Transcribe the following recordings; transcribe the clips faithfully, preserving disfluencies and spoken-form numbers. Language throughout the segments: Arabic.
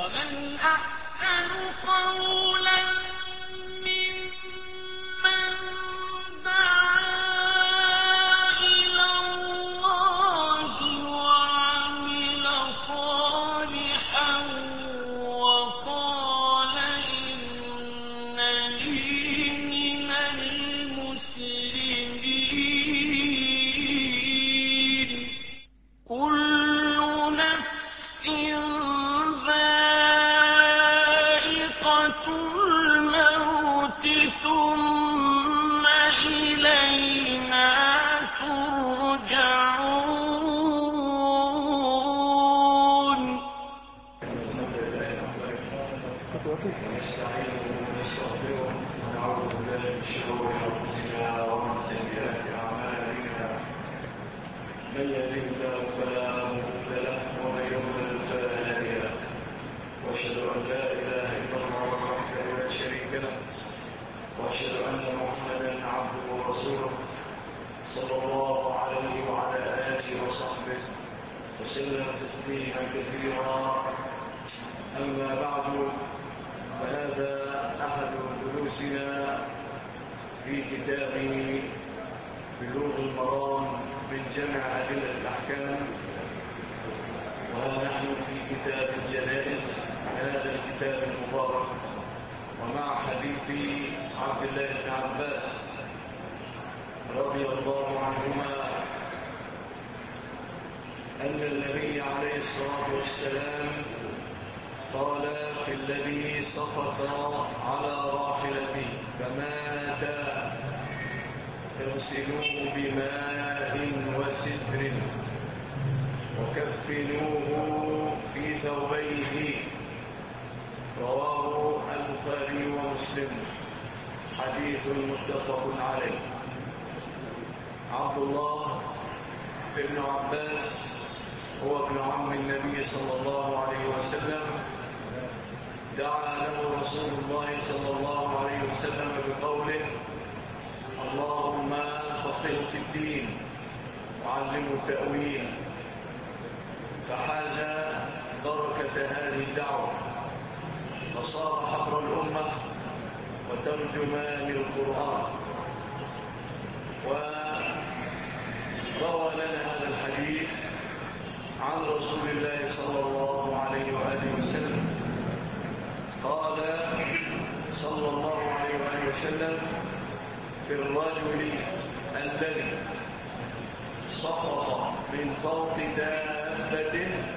ومن أحسن قولا ممن دعا إلى الله وعمل صالحا وقال إنني من المسلمين. كل نفس ذائقة الموت ثم إلينا ترجعون. ونستعينه ونستغفره ونعوذ بالله من شرور انفسنا ومن سيئات اعمالنا. من يهده الله فلا مضل له ومن يضلل فلا هادي له. واشهد ان لا اله الا الله وحده لا شريك له واشهد ان محمدا عبده ورسوله صلى الله عليه وعلى اله وصحبه وسلم تسليما كثيرا. اما بعد، فهذا أحد دروسنا في كتاب بلوغ المرام من جمع أدلة الأحكام، وها نحن في كتاب الجنائز، هذا الكتاب المبارك، ومع حديث عبد الله بن عباس رضي الله عنهما أن النبي عليه الصلاة والسلام قال في الذي سقط على راحلته فمات: اغسلوه بماء وسدر وكفنوه في ثوبيه. رواه البخاري ومسلم، حديث متفق عليه. عبد الله بن عباس هو ابن عم النبي صلى الله عليه وسلم. دعا له رسول الله صلى الله عليه وسلم بقوله: اللهم فقهه في الدين وعلمه التأويل. فحاز بركة هذه الدعوة فصار حبر الأمة وترجمان القرآن. وروى لنا هذا الحديث عن رسول الله صلى الله عليه وآله وسلم قال صلى الله عليه وآله وسلم: في الرجل الذي سقط من فوق دابة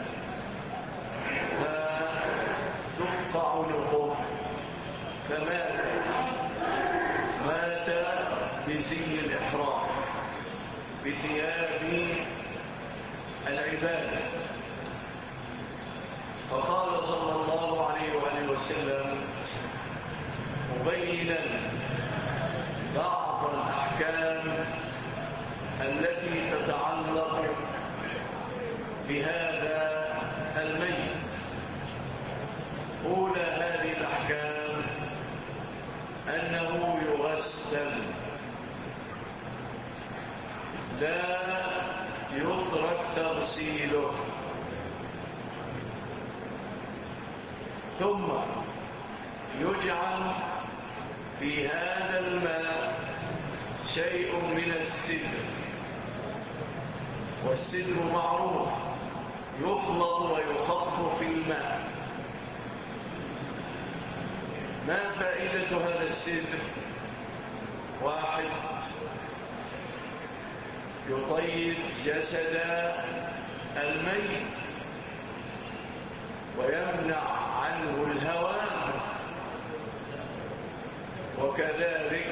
فدق عنقه فمات مات بزي الإحرام بثياب العبادة. فقال صلى الله عليه وآله وسلم مبينا بعض الأحكام التي تتعلق بهذا الميت. أولى هذه الأحكام أنه يغسل، لا يترك تغسيله، ثم يجعل في هذا الماء شيء من السدر، والسدر معروف يخلط ويخف في الماء. ما فائدة هذا السدر؟ واحد: يطيب جسد الميت ويمنع عنه الهوى، وكذلك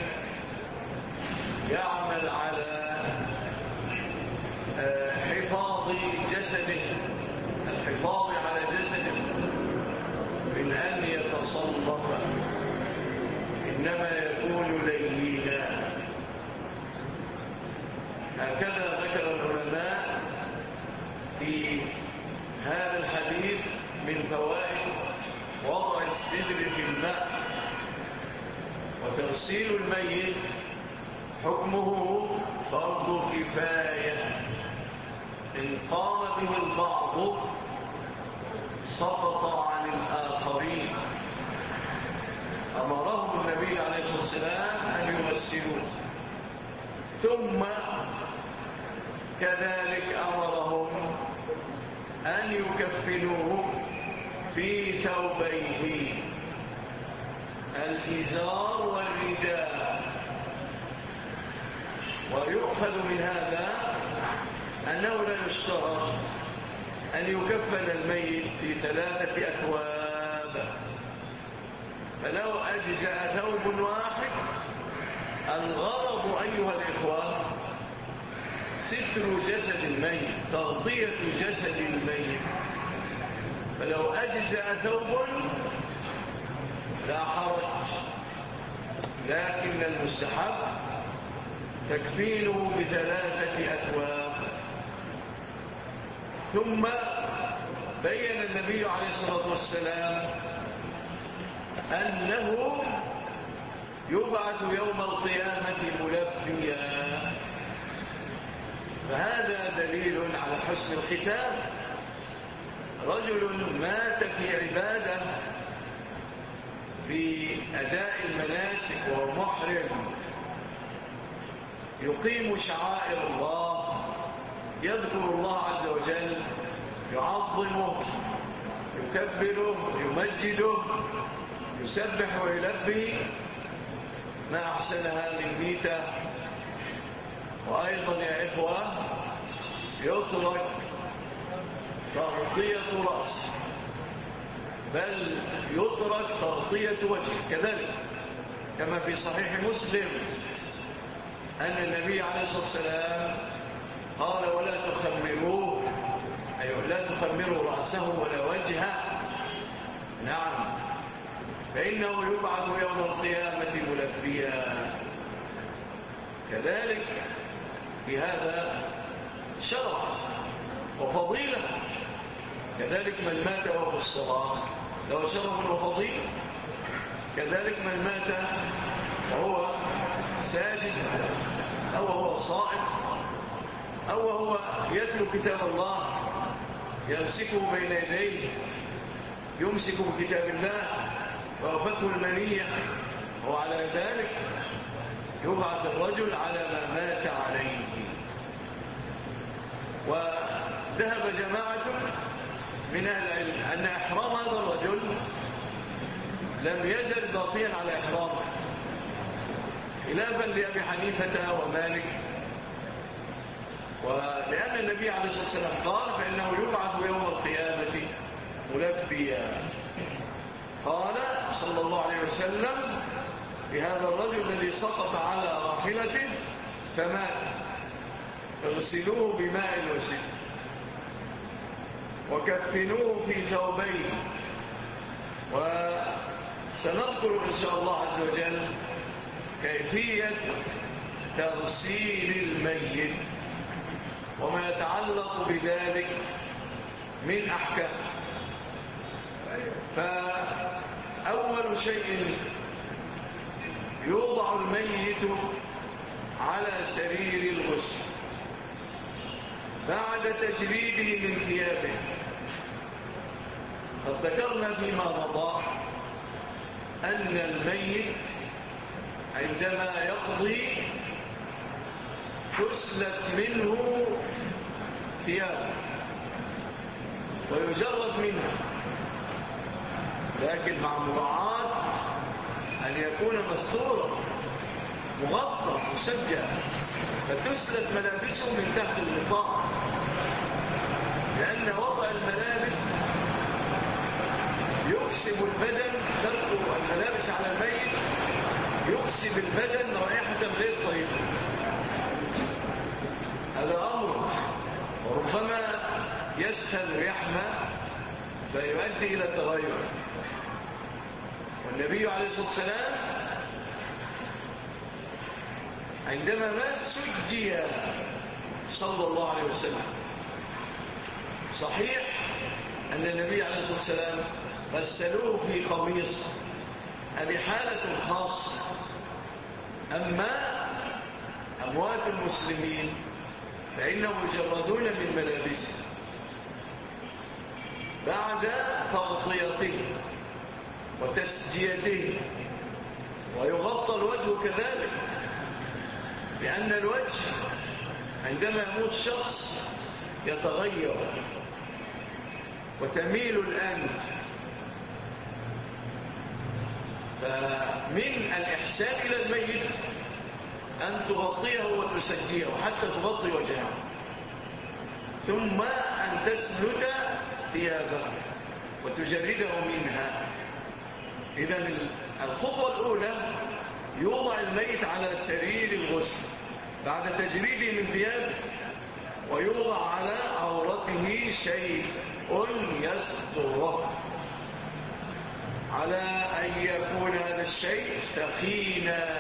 يعمل على حفاظ جسده، الحفاظ على جسده من أن يتصلب، إنما يكون لينا. هكذا ذكر العلماء في هذا الحديث من فوائد وضع السدر في الماء. وتغسيل الميت حكمه فرض كفاية، إن قام به البعض سقط عن الآخرين أمرهم النبي عليه الصلاة والسلام أن يغسلوه، ثم كذلك أمرهم أن يكفنوه في ثوبيه الإزار والرداء. ويؤخذ من هذا أنه لا يشترط أن يكفن الميت في ثلاثة أثواب، فلو أجزأ ثوب واحد. الغرض أيها الإخوة ستر جسد الميت، تغطية جسد الميت، فلو أجزأ ثوب لا حرج، لكن المستحب تكفينه بثلاثة أثواب. ثم بين النبي عليه الصلاة والسلام أنه يبعث يوم القيامة ملبيا، فهذا دليل على حسن الختام. رجل مات في عبادة في أداء المناسك وهو محرم، يقيم شعائر الله، يذكر الله عز وجل، يعظمه، يكبره، يمجده، يسبح ويلبي، ما أحسنها من ميتة. وأيضا يا إخوة يترك تغطية رأس، بل يترك تغطية وجه كذلك، كما في صحيح مسلم أن النبي عليه الصلاة والسلام قال ولا تخمروه، أي لا تخمروا رأسه ولا وجهه. نعم، فإنه يبعث يوم القيامة ملبيا. كذلك في هذا شرف وفضيلة، كذلك من مات وهو في الصلاة له شرف وفضيلة، كذلك من مات وهو ساجد أو هو صائم أو هو يتلو كتاب الله يمسكه بين يديه، يمسك بكتاب الله ووفته المنية، وعلى ذلك يبعث الرجل على ما مات عليه. وذهب جماعة من أهل العلم أن إحرام هذا الرجل لم يزل باقيا على إحرامه، خلافا لأبي حنيفة ومالك، ولأن النبي عليه الصلاة والسلام قال فإنه يبعث يوم القيامة ملبيا. قال صلى الله عليه وسلم في هذا الرجل الذي سقط على راحلته فمات، اغسلوه بماء وسدر وكفنوه في ثوبين. وسنذكر إن شاء الله عز وجل كيفية تغسيل الميت وما يتعلق بذلك من أحكام. فأول شيء يوضع الميت على سرير الغسل بعد تجريده من ثيابه. قد ذكرنا فيما مضى أن الميت عندما يقضي تسلت منه ثيابه ويجرد منه، لكن مع مراعاة أن يكون مستورا مغطى مسجى، فتسلت ملابسه من تحت الغطاء، لأن وضع الملابس يكسب البدن، ترك الملابس على الميت يكسب البدن رائحة غير طيبة. هذا أمر، وربما يسخن ويحمى فيؤدي إلى تغير. والنبي عليه الصلاة والسلام عندما مات سجي صلى الله عليه وسلم. صحيح أن النبي عليه الصلاة والسلام غسلوه في قميص، هذه حالة خاصة. أما أموات المسلمين فإنهم يجردون من ملابسه، بعد تغطيته وتسجيته، ويغطى الوجه كذلك، لأن الوجه عندما يموت شخص يتغير وتميل الأنف، فمن الإحسان إلى الميت أن تغطيه وتسجيه حتى تغطي وجهه، ثم أن تسلت ثيابه وتجرده منها. إذن الخطوة الأولى يوضع الميت على سرير الغسل بعد تجريده من ثيابه، ويوضع على عورته شيء يستره، على أن يكون هذا الشيء ثخينا،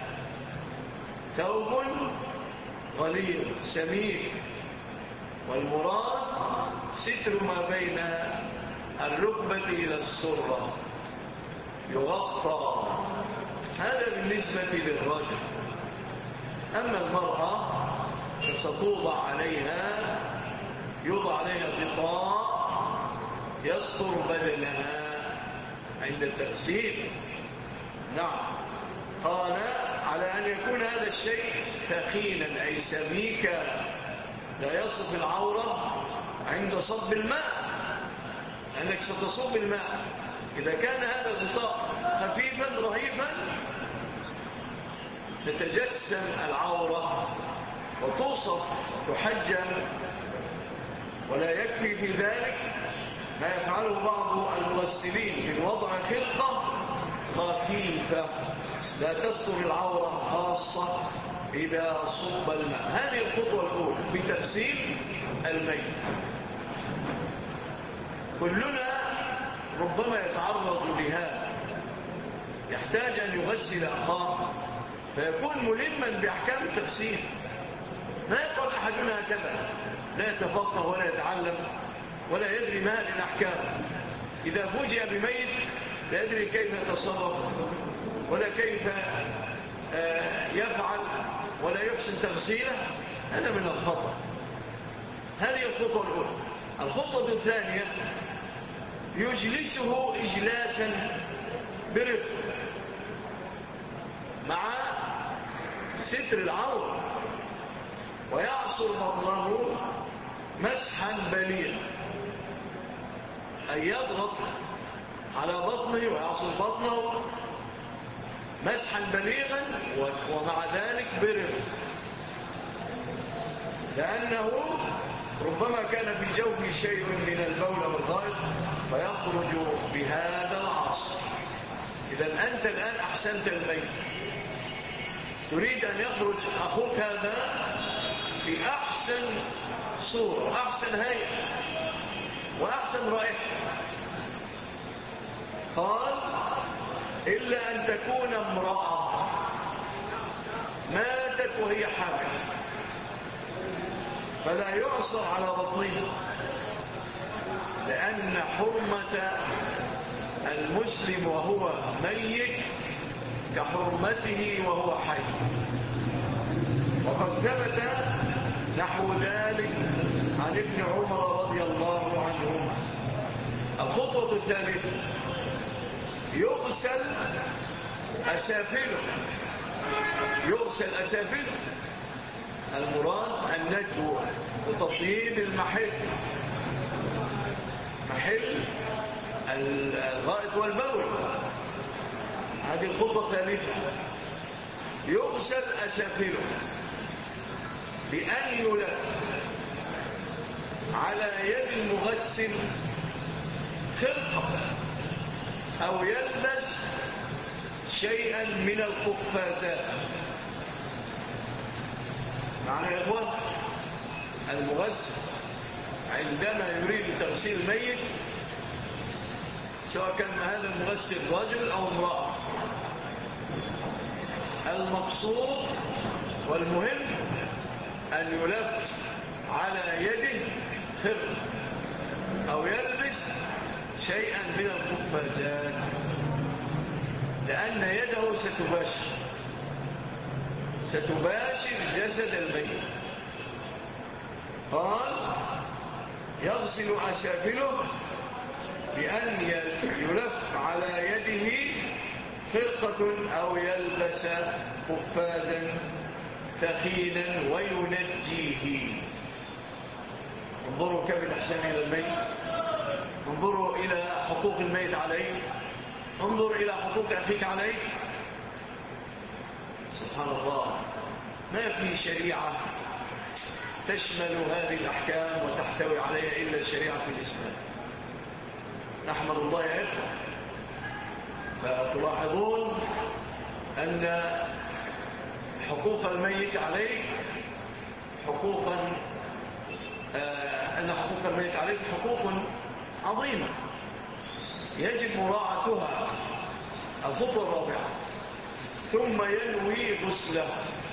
ثوب غليظ سميك، والمراد ستر ما بين الركبة إلى السرة يغطى. هذا بالنسبة للرجل. أما المرأة فستوضع عليها يوضع عليها غطاء يستر بدنها عند التغسيل. نعم، قال على أن يكون هذا الشيء ثخينا أي سميكا لا يصف العورة عند صب الماء، لأنك ستصب الماء. إذا كان هذا الغطاء خفيفا رهيفا تتجسم العورة وتوصف تحجم، ولا يكفي في ذلك ما يفعله بعض المغسلين من وضع خلقة خفيفة لا تستر العورة خاصة إذا صب الماء. هذه الخطوة الأولى في تغسيل الميت. كلنا ربما يتعرض لهذا، يحتاج أن يغسل أخاه فيكون ملما بأحكام التغسيل. لا يقول أحدنا هكذا، لا يتفقه ولا يتعلم ولا يدري ما هذه الأحكام. إذا فوجئ بميت لا يدري كيف يتصرف ولا كيف يفعل ولا يحسن تغسيله، هذا من الخطأ. هذه الخطوة الأولى. الخطوة الثانية يجلسه إجلاسا برفق مع ستر العورة، ويعصر بطنه مسحا بليغا، أن يضغط على بطنه ويعصر بطنه مسحا بليغا ومع ذلك برفق، لأنه ربما كان في جوفه شيء من البول والغائط فيخرج بهذا العصر. إذا أنت الآن أحسنت الميت، تريد أن يخرج أخوك هذا في أحسن صورة، أحسن هيئة وأحسن رائحة. قال إلا أن تكون امرأة ماتت وهي حامل فلا يعصر على بطنه، لأن حرمة المسلم وهو ميت كحرمته وهو حي، وقد ثبت نحو ذلك عن ابن عمر رضي الله عنهما. الخطوة الثالثة يغسل أسافله، يغسل أسافله، المراد النجو وتطيب المحل، محل الغائط والبول. هذه الخطوة الثالثة. يغسل أسافله بأن يلف على يد المغسل خرقة أو يلبس شيئا من القفازات. معنى يا إخوان المغسل عندما يريد تغسيل الميت، سواء كان هذا المغسل رجل أو امرأة، المقصود والمهم أن يلف على يده خرق أو يلبس شيئا من القفازات، لأن يده ستباشر ستباشر جسد الميت. قال يغسل أسافله فرقة أو يلبس قفازا ثخينا وينجيه. انظروا كيف الإحسان إلى الميت، انظروا إلى حقوق الميت عليه، انظر إلى حقوق أخيك عليه. سبحان الله، ما في شريعة تشمل هذه الأحكام وتحتوي عليها إلا الشريعة في الإسلام. نحمد الله يا إخوة. فتلاحظون أن حقوق الميت عليه حقوقا آه أن حقوق الميت عليه حقوق عظيمة يجب مراعاتها. الخطوة الرابعة: ثم ينوي غسله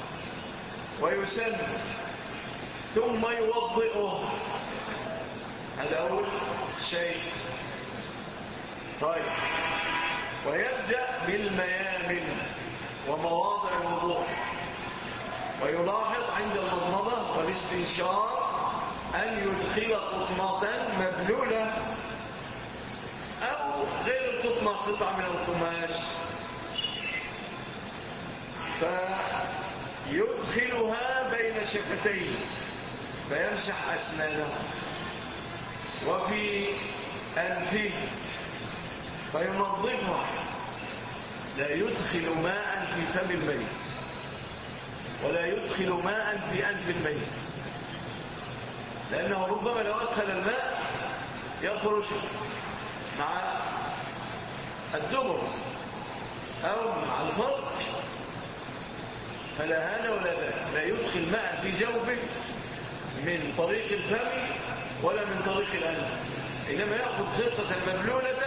ويسمى ثم يوضئه. هذا أول شيء. طيب، ويبدأ بالميامن ومواضع الوضوء، ويلاحظ عند المضمضة والاستنشاق أن يدخل قطنة مبلولة أو غير القطنة قطعة من القماش، فيدخلها بين شفتيه فيمسح أسنانه وفي أنفه فينظفها. لا يدخل ماء في فم الميت ولا يدخل ماء في أنف الميت، لأنه ربما لو أدخل الماء يخرج مع الدبر أو مع الفرق، فلا هذا ولا ذاك. لا يدخل ماء في جوفه من طريق الفم ولا من طريق الأنف، إنما يأخذ خرقة مبلولة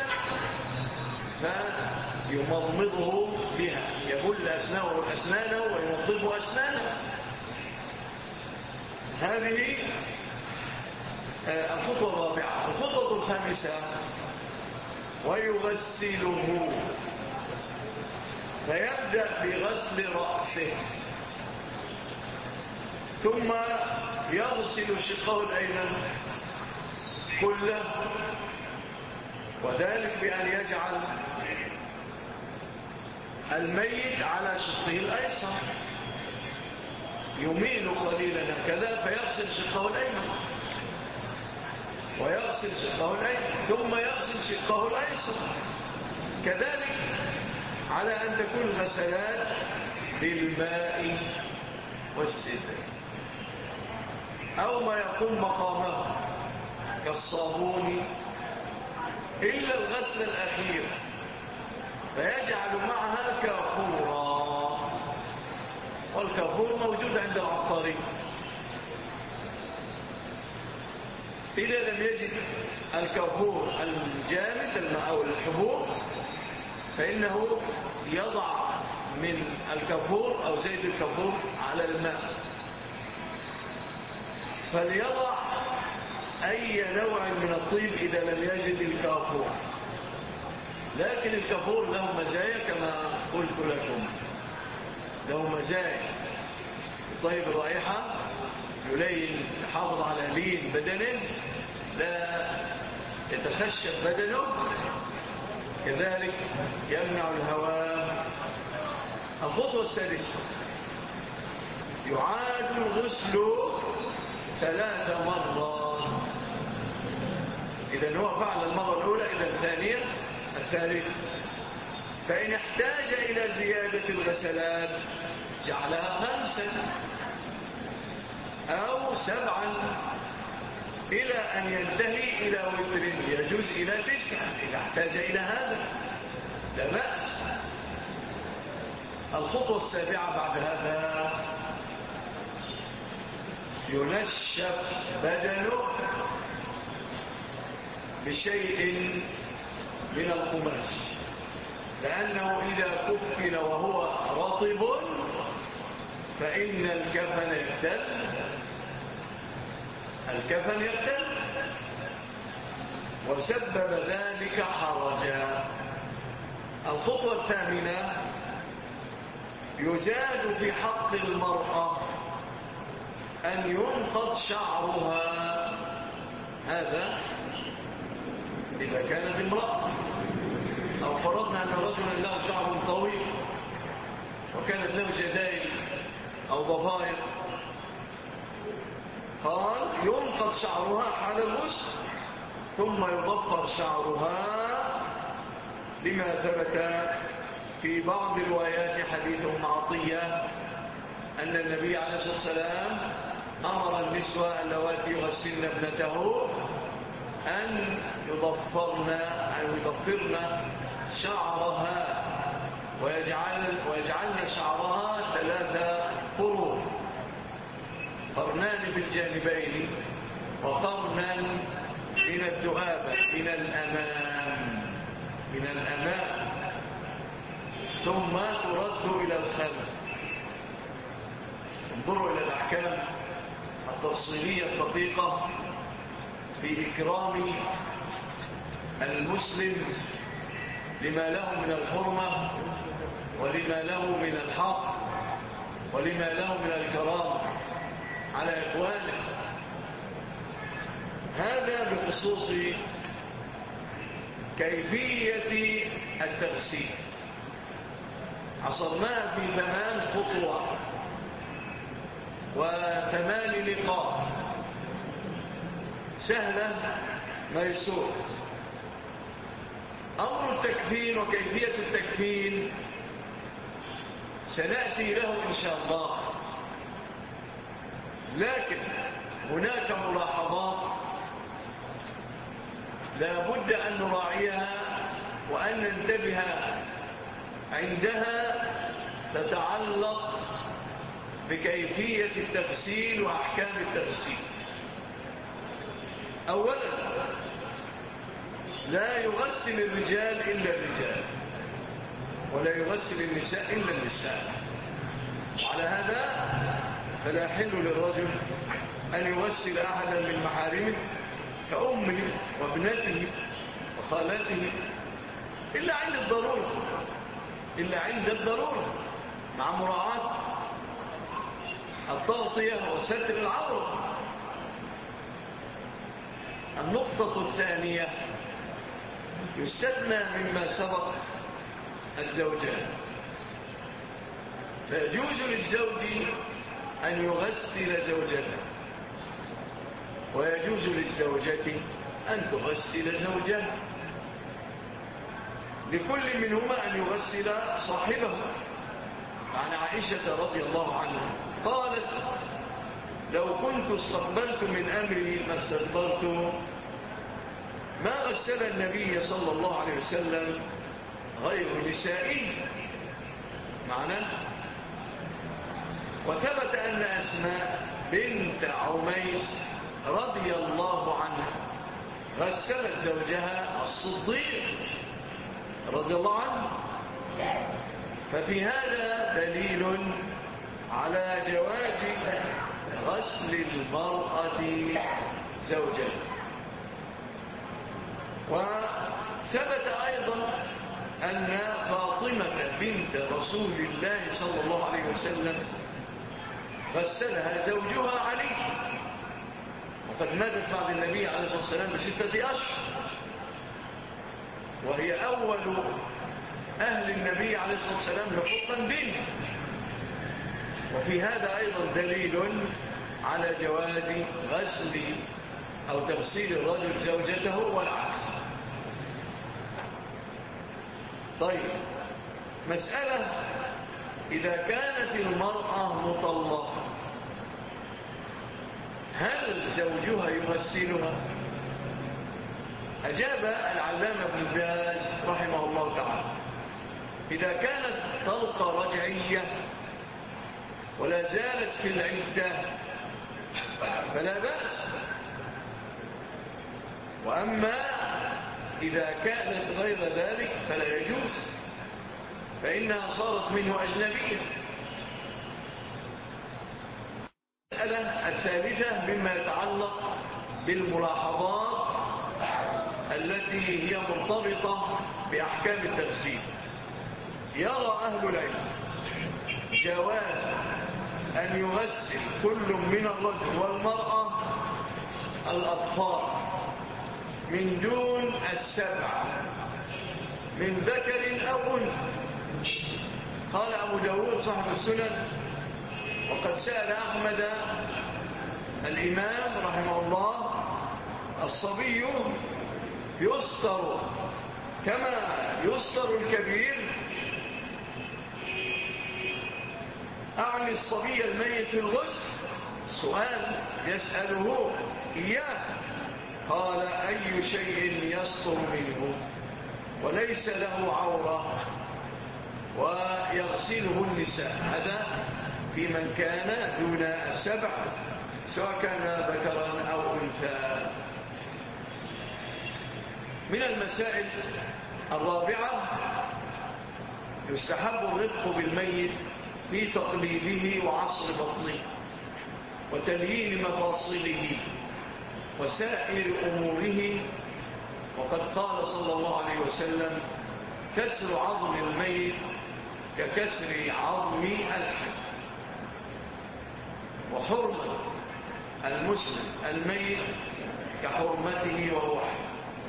فيمضمضه بها، يبل أسنانه وينظف أسنانه. هذه الخطوة الرابعة. الخطوة الخامسة: ويغسله، فيبدأ بغسل رأسه ثم يغسل شقه الأيمن كله، وذلك بأن يجعل الميت على شقه الأيسر، يميل قليلا هكذا فيغسل شقه الأيمن ويغسل شقه الأيمن ثم يغسل شقه الأيسر كذلك، على أن تكون غسلات بالماء والسدر أو ما يقوم مقامه كالصابون، إلا الغسل الأخير فيجعل معها كافورا، والكافور موجود عند العطارين. إذا لم يجد الكافور الجامد الماء أو الحبوب فإنه يضع من الكافور أو زيت الكافور على الماء، فليضع أي نوع من الطيب إذا لم يجد الكافور. لكن الكافور له مزايا كما قلت لكم، له مزايا: طيب الرائحة، يلين، يحافظ على لين بدنه، لا يتخشب بدنه، كذلك يمنع الهواء. الخطوة السادسة: يعاد الغسل ثلاث مرات. إذا هو فعل المرة الأولى، إذا الثانية، الثالثة. فإن احتاج إلى زيادة الغسلات جعلها خمسا أو سبعا إلى أن ينتهي إلى وتر، يجوز إلى تسعة إذا احتاج إلى هذا، لا بأس. الخطوة السابعة بعد هذا: ينشف بدنه بشيء من القماش، لأنه إذا كفن وهو رطب فإن الكفن يبتل الكفن يبتل وسبب ذلك حرجا. الخطوة الثامنة: يزاد في حق المرأة أن ينقض شعرها، هذا إذا كانت امرأة، أو فرضنا أن رجلا له شعر طويل وكانت له جدائل أو ضفائر، قال ينقض شعرها حال الغسل ثم يضفر شعرها، لما ثبت في بعض روايات حديث أم عطية أن النبي عليه الصلاة والسلام أمر النسوة اللواتي يغسلن ابنته أن يضفرن أو يضفرن شعرها ويجعل ويجعلن شعرها ثلاثة قرون، قرنان في الجانبين وقرنا من الذؤابة من الأمام من الأمام ثم ترد إلى الخلف. انظروا إلى الأحكام التفصيلية الدقيقة في إكرام المسلم لما له من الحرمة ولما له من الحق ولما له من الكرامة على إخوانه. هذا بخصوص كيفية التغسيل، عصرناها في ثمان خطوات وثمان نقاط سهلة ميسورة. أمر التكفين وكيفية التكفين سنأتي له إن شاء الله، لكن هناك ملاحظات لا بد أن نراعيها وأن ننتبه عندها، تتعلق بكيفية التغسيل وأحكام التغسيل. أولا، لا يغسل الرجال إلا الرجال ولا يغسل النساء إلا النساء. وعلى هذا فلا يحل للرجل أن يغسل أحدا من محارمه كأمه وابنته وخالاته إلا عند الضرورة إلا عند الضرورة مع مراعاة التغطية وستر العورة. النقطة الثانية، يستثنى مما سبق الزوجان، فيجوز للزوج أن يغسل زوجته ويجوز للزوجة أن تغسل زوجها، لكل منهما أن يغسل صاحبه. عن عائشة رضي الله عنها قالت: لو كنت استقبلت من أمري ما استدبرت ما غسل النبي صلى الله عليه وسلم غير نسائي. معناه وثبت أن أسماء بنت عميس رضي الله عنها غسلت زوجها الصديق رضي الله عنه. ففي هذا دليل على جواز غسل المرأة زوجها. وثبت أيضا أن فاطمة بنت رسول الله صلى الله عليه وسلم غسلها زوجها علي، وقد ماتت بعد النبي عليه الصلاة والسلام بستة أشهر، وهي أول أهل النبي عليه الصلاة والسلام لحقا به. وفي هذا أيضا دليل على جواز غسل أو تغسيل الرجل زوجته والعكس. طيب، مسألة: إذا كانت المرأة مطلقة هل زوجها يغسلها؟ أجاب العلامة ابن باز رحمه الله تعالى: إذا كانت طلقة رجعية ولا زالت في العدة فلا بأس، وأما إذا كانت غير ذلك فلا يجوز، فإنها صارت منه أجنبية. المسألة الثالثة مما يتعلق بالملاحظات التي هي مرتبطة بأحكام التغسيل. يرى أهل العلم جواز أن يغسل كل من الرجل والمرأة الأطفال من دون السبع من ذكر أو أنثى. قال أبو داود صاحب السنن: وقد سأل أحمد الإمام رحمه الله: الصبي يستر كما يستر الكبير؟ أعني الصبي الميت في الغسل. سؤال يسأله إياه. قال: أي شيء يستر منه وليس له عورة ويغسله النساء. هذا في من كان دون السبع، سواء كان ذكرا أو أنثى. من المسائل الرابعة: يستحب الرفق بالميت في تقليبه وعصر بطنه وتليين مفاصله وسائر أموره. وقد قال صلى الله عليه وسلم: كسر عظم الميت ككسر عظم الحي. وحرمة المسلم الميت كحرمته وهو حي.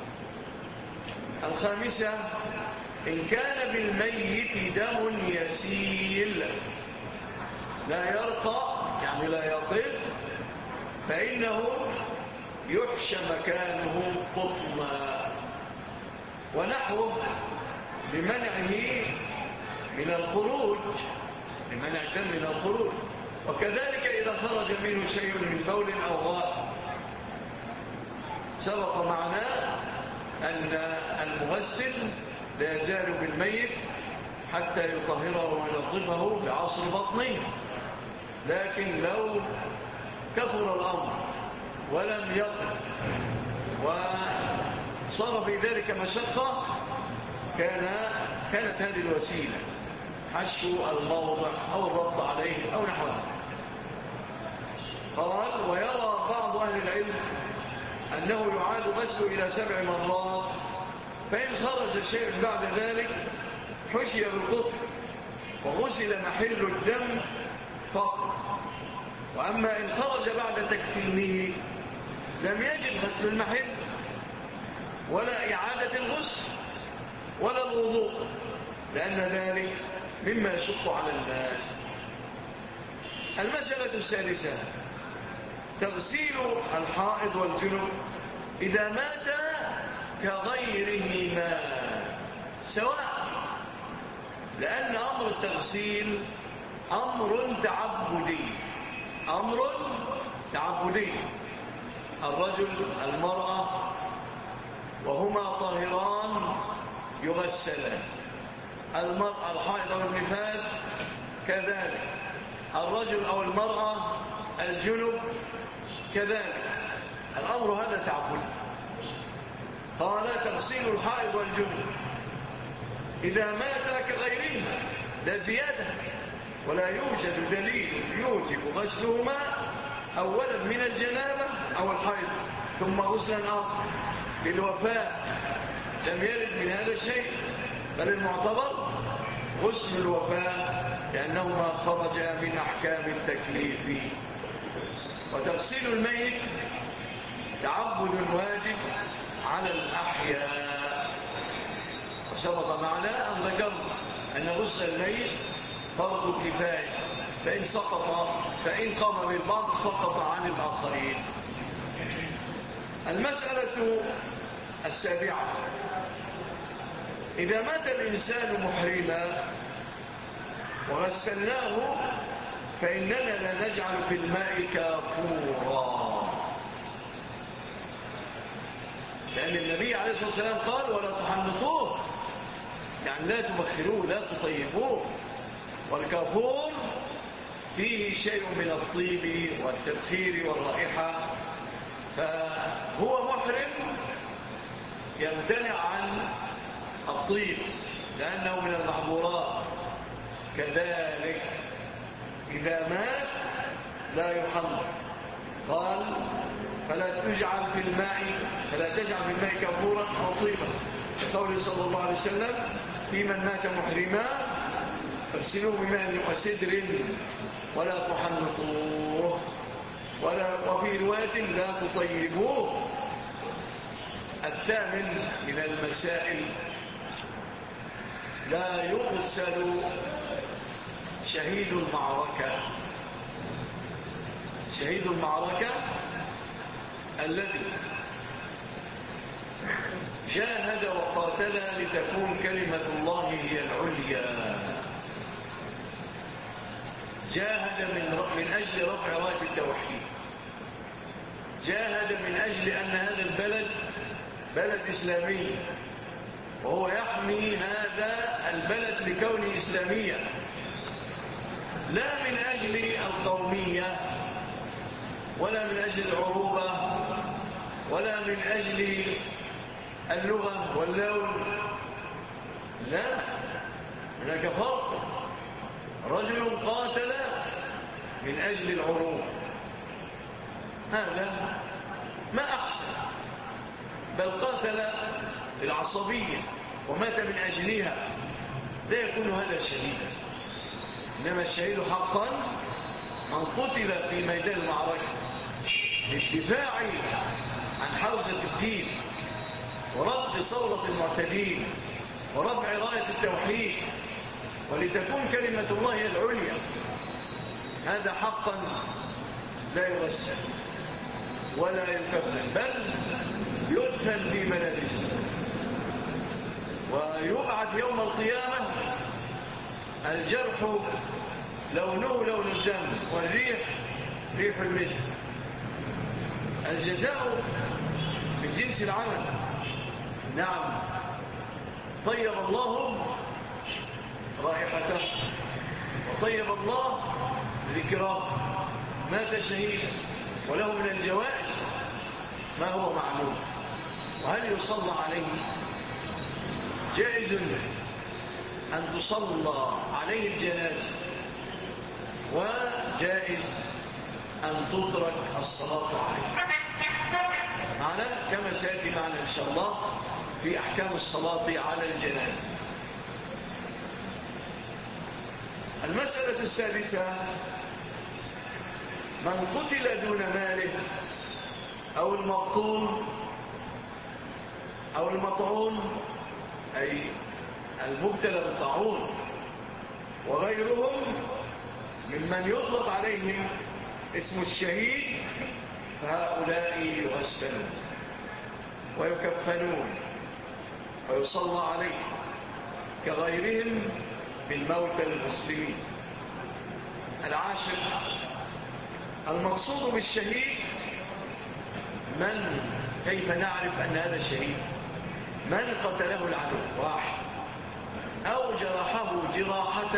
الخامسة: إن كان بالميت دم يسيل لا يرقى، يعني لا يطيب، فإنه يحشى مكانه قطما ونحوه لمنعه من الخروج، لمنع الدم من الخروج. وكذلك إذا خرج منه شيء من بول أو غائط. سبق معنا أن المغسل لا يزال بالميت حتى يطهره وينظفه بعصر بطنه، لكن لو كثر الأمر ولم يطهر وصار في ذلك مشقة كان كانت هذه الوسيلة حشو الموضع أو الربط عليه أو نحوه. قال: ويرى بعض أهل العلم أنه يعاد غسله إلى سبع مرات، فإن خرج شيء بعد ذلك حشي بالقطر وغسل محل الدم فقط. وأما إن خرج بعد تكفينه لم يجب غسل المحل ولا إعادة الغسل ولا الوضوء، لأن ذلك مما يشق على الناس. المسألة الثالثة: تغسيل الحائض والجنب إذا مات كغيرهما سواء، لأن أمر التغسيل أمر تعبدي، أمر تعبدي. الرجل المرأة وهما طاهران يغسلان، المرأة الحائض والنفاس كذلك، الرجل أو المرأة الجنب كذلك. الأمر هذا تعبدي. قال: تغسيل الحائض والجنب إذا مات كغيرهما، لا زيادة، ولا يوجد دليل يوجب غسلهما أولا من الجنابة أو الحيض ثم غسلا آخر للوفاة. لم يرد من هذا الشيء، بل المعتبر غسل الوفاة لأنهما خرج من أحكام التكليف. وتغسيل الميت تعبد واجب على الأحياء. وسبق معنا أن ذكرنا أن غسل الميت فرض كفاية، فإن سقط فإن قام بالبعض سقط عن الآخرين. المسألة السابعة: إذا مات الإنسان محرما وغسلناه فإننا لا نجعل في الماء كافورا، لأن النبي عليه الصلاة والسلام قال: ولا تحنطوه، يعني لا تبخروه لا تطيبوه. والكافور فيه شيء من الطيب والتبخير والرائحة، فهو محرم يمتنع عن الطيب لأنه من المحظورات. كذلك إذا مات لا يحنط. قال: فلا تجعل في الماء فلا تجعل في الماء كافورا أو طيبا، قول صلى الله عليه وسلم: في من مات محرما فاغسلوه بماء وسدر ولا تحنطوه، ولا وفي رواية لا تطيبوه. الثامن من المسائل لا يغسل شهيد المعركة. شهيد المعركة الذي جاهد وقاتل لتكون كلمة الله هي العليا، جاهد من, من أجل رفع راية التوحيد، جاهد من أجل أن هذا البلد بلد إسلامي، وهو يحمي هذا البلد لكونه إسلاميا، لا من أجل القومية ولا من أجل العروبة ولا من أجل اللغة واللون، لا، هناك فرق. رجل قاتل من أجل العروبة، هذا ما أحسن، بل قاتل العصبية ومات من أجلها، لا يكون هذا شهيدا. إنما الشهيد حقا من قتل في ميدان المعركة للدفاع عن حوزة الدين ورد ثورة المعتدين ورفع راية التوحيد ولتكون كلمة الله هي العليا، هذا حقا لا يغسل ولا يكفن، بل يدفن في ملابسه ويبعث يوم القيامة الجرح لونه لون الدم والريح ريح المسك. الجزاء من جنس العمل. نعم، طيب الله رائحته وطيب الله ذكراه، مات شهيدا وله من الجوائز ما هو معلوم. وهل يصلى عليه؟ جائز أن تصلى عليه الجنازة، وجائز أن تترك الصلاة عليه، معنا كما سيأتي معنا إن شاء الله في أحكام الصلاة على الجنازة. المسألة السادسة: من قتل دون ماله أو المبطون أو المطعون، أي المبتلى بالطاعون وغيرهم ممن يطلق عليهم اسم الشهيد، فهؤلاء يغسلون ويكفنون ويصلى عليهم كغيرهم من موتى المسلمين. العاشر: المقصود بالشهيد من، كيف نعرف أن هذا الشهيد؟ من قتله العدو واحد أو جرحه جراحة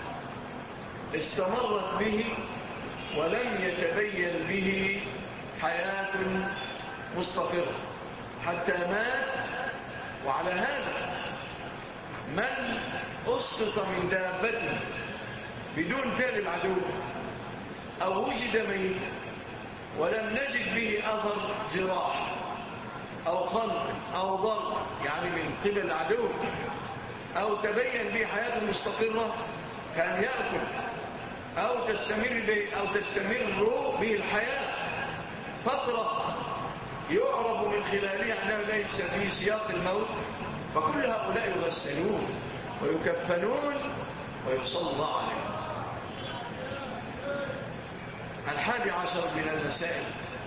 استمرت به ولم يتبين به حياة مستقرة حتى مات. وعلى هذا من أسقط من دابته بدون فعل العدو أو وجد ميتا ولم نجد به أثر جراح أو خنق أو ضرب يعني من قبل العدو، أو تبين به حياة مستقرة كان يأكل أو تستمر به أو تستمر به الحياة فترة يعرف من خلالها أنه ليس في سياق الموت، فكل هؤلاء يغسلون ويكفنون ويصلى عليهم. الحادي عشر من المسائل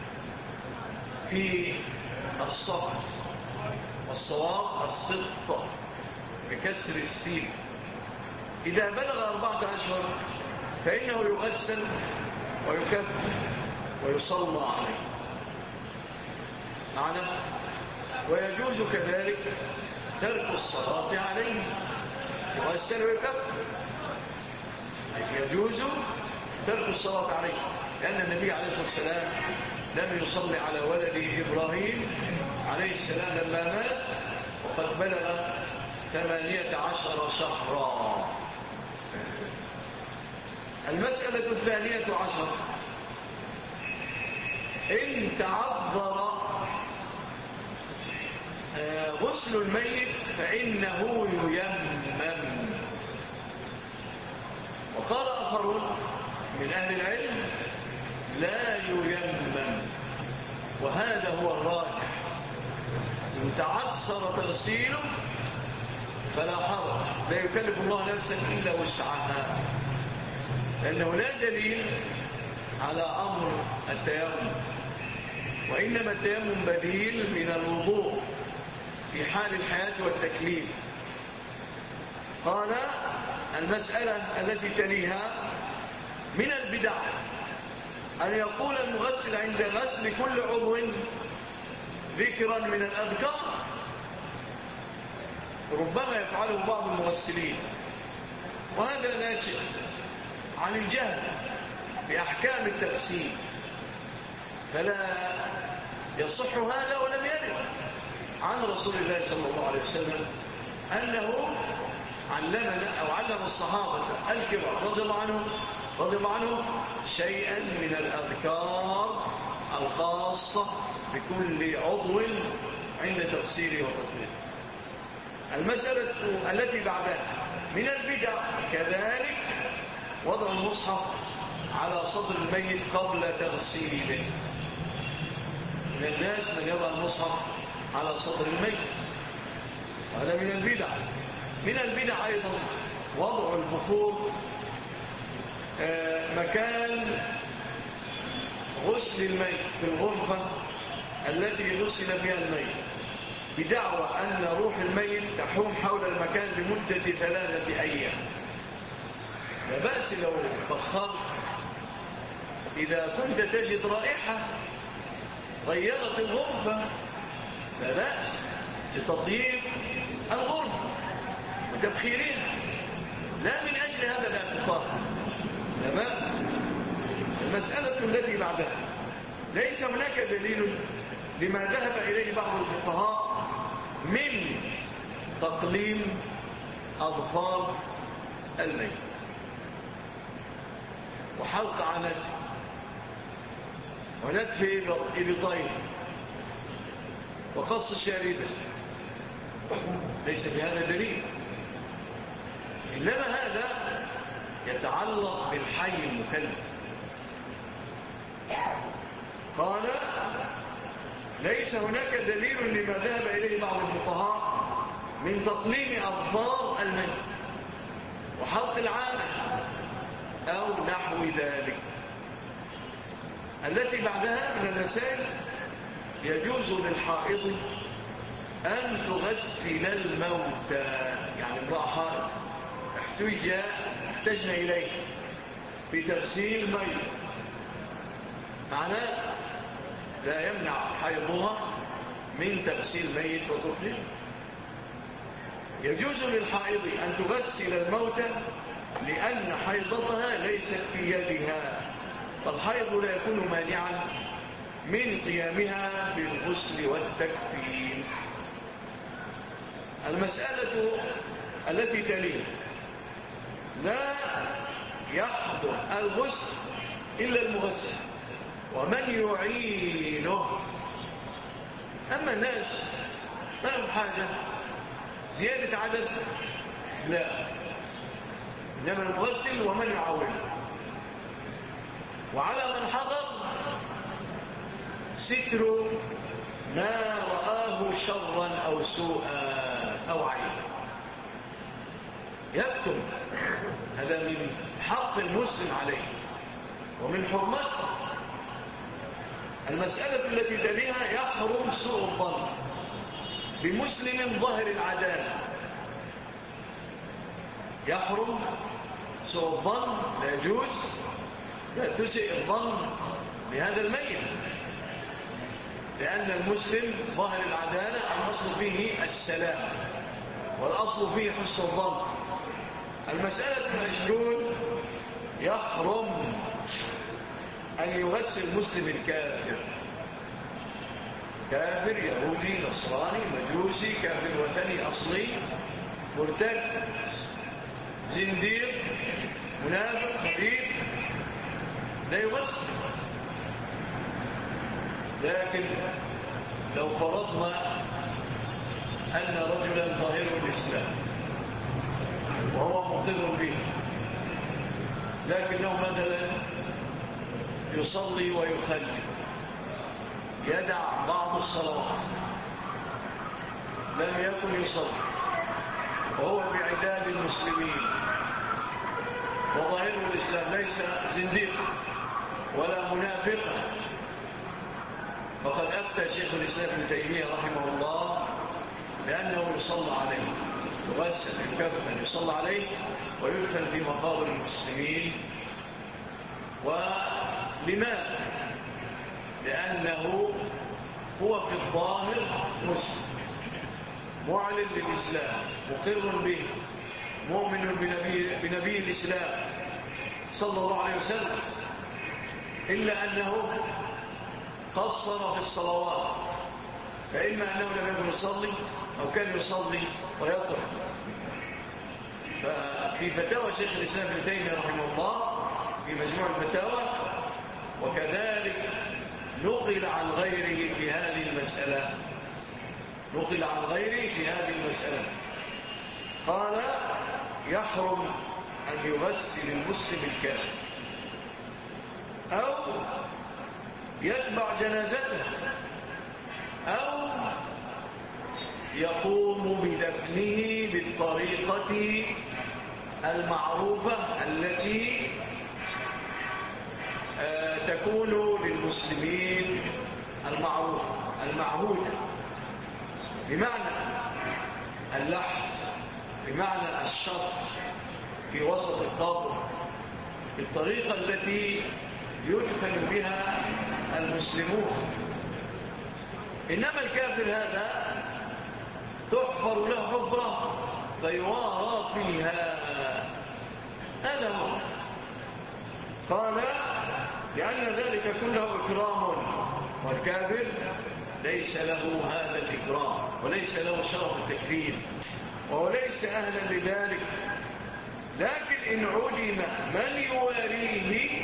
في الصبر، والصواب الصدق بكسر السين. إذا بلغ أربعة أشهر فإنه يغسل ويكفن ويصلى عليه معنا. ويجوز كذلك ترك الصلاة عليه، يغسل ويكفن، يجوز ترك الصلاة عليه، لأن النبي عليه الصلاة والسلام لم يصلي على ولده إبراهيم عليه السلام لما مات وقد بلغ ثمانية عشر شهرا. المسألة الثانية عشر: إن تعذر غسل الميت فإنه ييمم. وقال آخرون من أهل العلم لا ييمم، وهذا هو الراجح. إن تعسر تغسيله فلا حرج، لا يكلف الله نفسا إلا وسعها، لأنه لا دليل على أمر التيمم، وإنما التيمم بديل من الوضوء في حال الحياة والتكليف. قال المسألة التي تليها: من البدع أن يقول المغسل عند غسل كل عضو ذكرا من الأذكار، ربما يفعله بعض المغسلين، وهذا ناشئ عن الجهل بأحكام التغسيل، فلا يصح هذا، ولم يرد عن رسول الله صلى الله عليه وسلم أنه علمنا أو علم الصحابة الكرام رضي الله عنهم رضي الله عنهم شيئا من الأذكار الخاصة بكل عضو عند تغسيله وتطهيره. المسألة التي بعدها: من البدع كذلك وضع المصحف على صدر الميت قبل تغسيله. من الناس من يضع المصحف على صدر الميت، وهذا من البدع. من البدع أيضا وضع البخور مكان غسل الميت في الغرفة التي غسل فيها الميت، بدعوى أن روح الميت تحوم حول المكان لمدة ثلاثة أيام. لا بأس لو بخرت إذا كنت تجد رائحة غيرت الغرفة، لا بأس لتطيب الغرفة وتبخيرها، لا من أجل هذا لا تطار، لا بأس. المسألة التي بعدها: ليس هناك دليل لما ذهب إليه بعض الفقهاء من تقليم أظفار الميت وحلق عنت ونتف إبطين وقص الشاردة، ليس بهذا دليل، إنما هذا يتعلق بالحي المكلف. قال: ليس هناك دليل لما ذهب إليه بعض الفقهاء من تقليم أظفار الميت وحلق العانة أو نحو ذلك. التي بعدها من المسائل: يجوز للحائض أن تغسل الموتى، يعني امرأة حائض احتجنا إليه بتغسيل ميت، معناه لا يمنع حيضها من تغسيل ميت وتطهيره. يجوز للحائض أن تغسل الموتى لأن حيضتها ليست في يدها، فالحيض لا يكون مانعا من قيامها بالغسل والتكفين. المسألة التي تليه: لا يحضر الغسل إلا المغسل ومن يعينه. أما الناس ما لهم حاجة زيادة عدد، لا، إنما المغسل ومن يعاونه. وعلى من حضر ستر ما رآه شرا أو سوءا أو عيبا، يكتب، هذا من حق المسلم عليه ومن حرمته. المسألة التي تليها: يحرم سوء الظن بمسلم ظاهر العدالة. يحرم سوء الظن، لا يجوز، لا تسئ الظن بهذا الميت، لأن المسلم ظاهر العدالة الأصل فيه السلام والأصل فيه حسن الظن. المسألة العشرون: يحرم أن يغسل مسلم الكافر، كافر يهودي نصراني مجوسي كافر وثني أصلي مرتد زنديق منافق خبيث، لا يغسل. لكن لو فرضنا أن رجلا ظاهر الإسلام وهو مقتدر به، لكنه مثلا يصلي ويخلي، يدع بعض الصلوات، لم يكن يصلي وهو بعداد المسلمين وظاهره الإسلام، ليس زنديق ولا منافقا. فقد أفتى شيخ الإسلام ابن تيمية رحمه الله لأنه يصلى عليه، يغسل يكفن يصلى عليه ويدفن في مقابر المسلمين. ولماذا؟ لأنه هو في الظاهر مسلم معلن للإسلام مقر به مؤمن بنبي, بنبي الإسلام صلى الله عليه وسلم، إلا أنه قصر في الصلوات، فإما أنه لم يكن يصلي أو كان يصلي ويطرق. ففي فتاوى شيخ الإسلام ابن تيمية رحمه الله في مجموع الفتاوى، وكذلك نقل عن غيره في هذه المسألة نقل عن غيره في هذه المسألة قال يحرم أن يغسل المسلم الكافر أو يتبع جنازته أو يقوم بدفنه بالطريقة المعروفة التي تكون للمسلمين المعروفة المعهودة، بمعنى اللحد، بمعنى الشط في وسط القبر، بالطريقة التي يدفن بها المسلمون. إنما الكافر هذا تحفر له حفرة فيوارى فيها، هذا هو. قال لأن ذلك كله إكرام، والكافر ليس له هذا الإكرام وليس له شرف التكريم وهو ليس أهلا لذلك. لكن إن علم من يواريه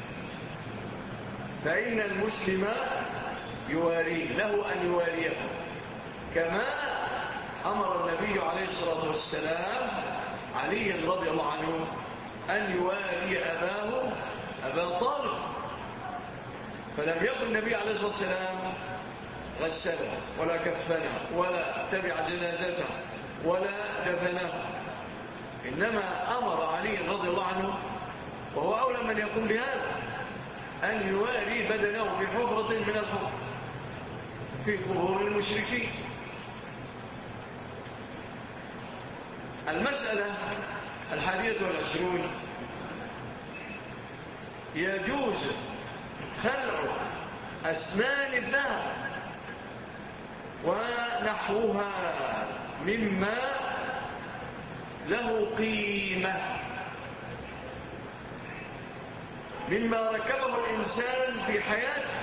فإن المسلم يواريه، له أن يواريه، كما أمر النبي عليه الصلاة والسلام علي رضي الله عنه أن يواري أباه أبا طالب، فلم يكن النبي عليه الصلاة والسلام غسله ولا كفنه ولا تبع جنازته ولا دفنه، إنما أمر علي رضي الله عنه وهو أولى من يقوم بهذا أن يواري بدنه بحفرة من الحفر في قبور المشركين. المسألة الحادية والعشرون: يجوز خلع أسنان الذهب ونحوها مما له قيمة، مما ركبه الإنسان في حياته،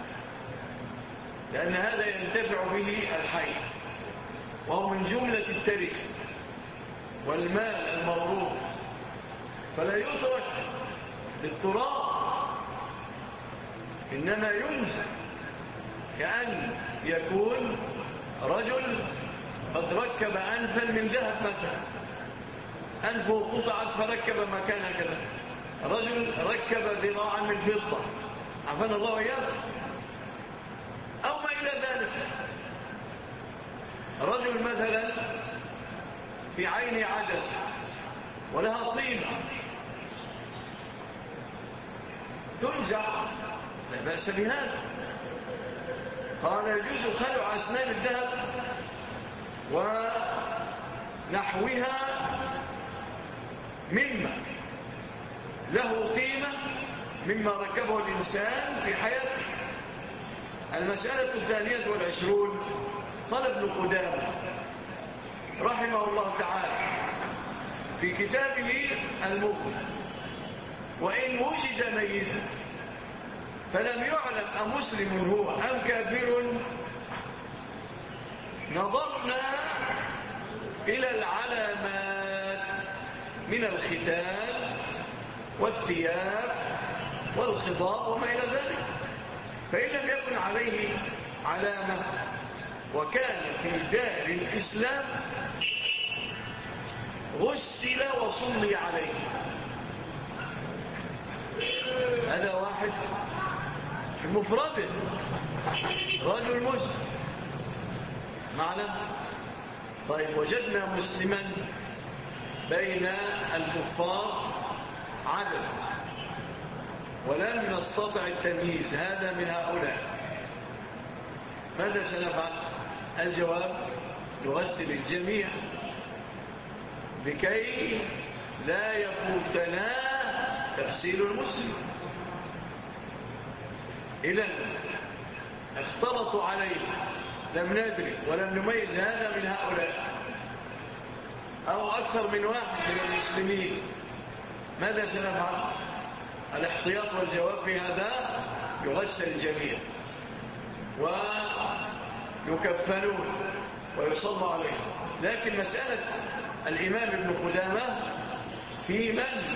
لأن هذا ينتفع به الحي، وهو من جملة التركة والمال الموروث، فلا يترك للتراب، إنما ينزل، كأن يكون رجل قد ركب أنفا من ذهب مثلا، أنفه قطعت فركب مكانها كذا، رجل ركب ذراعا من فضة عفان الله إياه، أو ما إلى ذلك. رجل مثلا في عين عدس ولها طينة تنزع، لا بأس بهذا. قال يجوز خلع أسنان الذهب ونحوها مما له قيمة مما ركبه الإنسان في حياته. المسألة الثانية والعشرون: قال ابن قدامة رحمه الله تعالى في كتابه المغني: وإن وجد ميتا فلم يعلم أمسلم هو أم كافر نظرنا إلى العلامات من الختان والثياب والخضاب وما إلى ذلك، فإن لم يكن عليه علامة وكان في دار الإسلام غسل وصلي عليه. هذا واحد في مفرده، رجل مسلم معنا طيب وجدنا مسلما بين الكفار عدد ولم نستطع التمييز هذا من هؤلاء، ماذا سنفعل؟ الجواب نغسل الجميع لكي لا يفوتنا تغسيل المسلم. إذن اختلطوا عليه لم ندري ولم نميز هذا من هؤلاء أو أكثر من واحد من المسلمين، ماذا سنفعل؟ الاحتياط والجواب في هذا يغسل الجميع ويكفنون ويصلى عليه. لكن مسألة الإمام ابن قدامة في من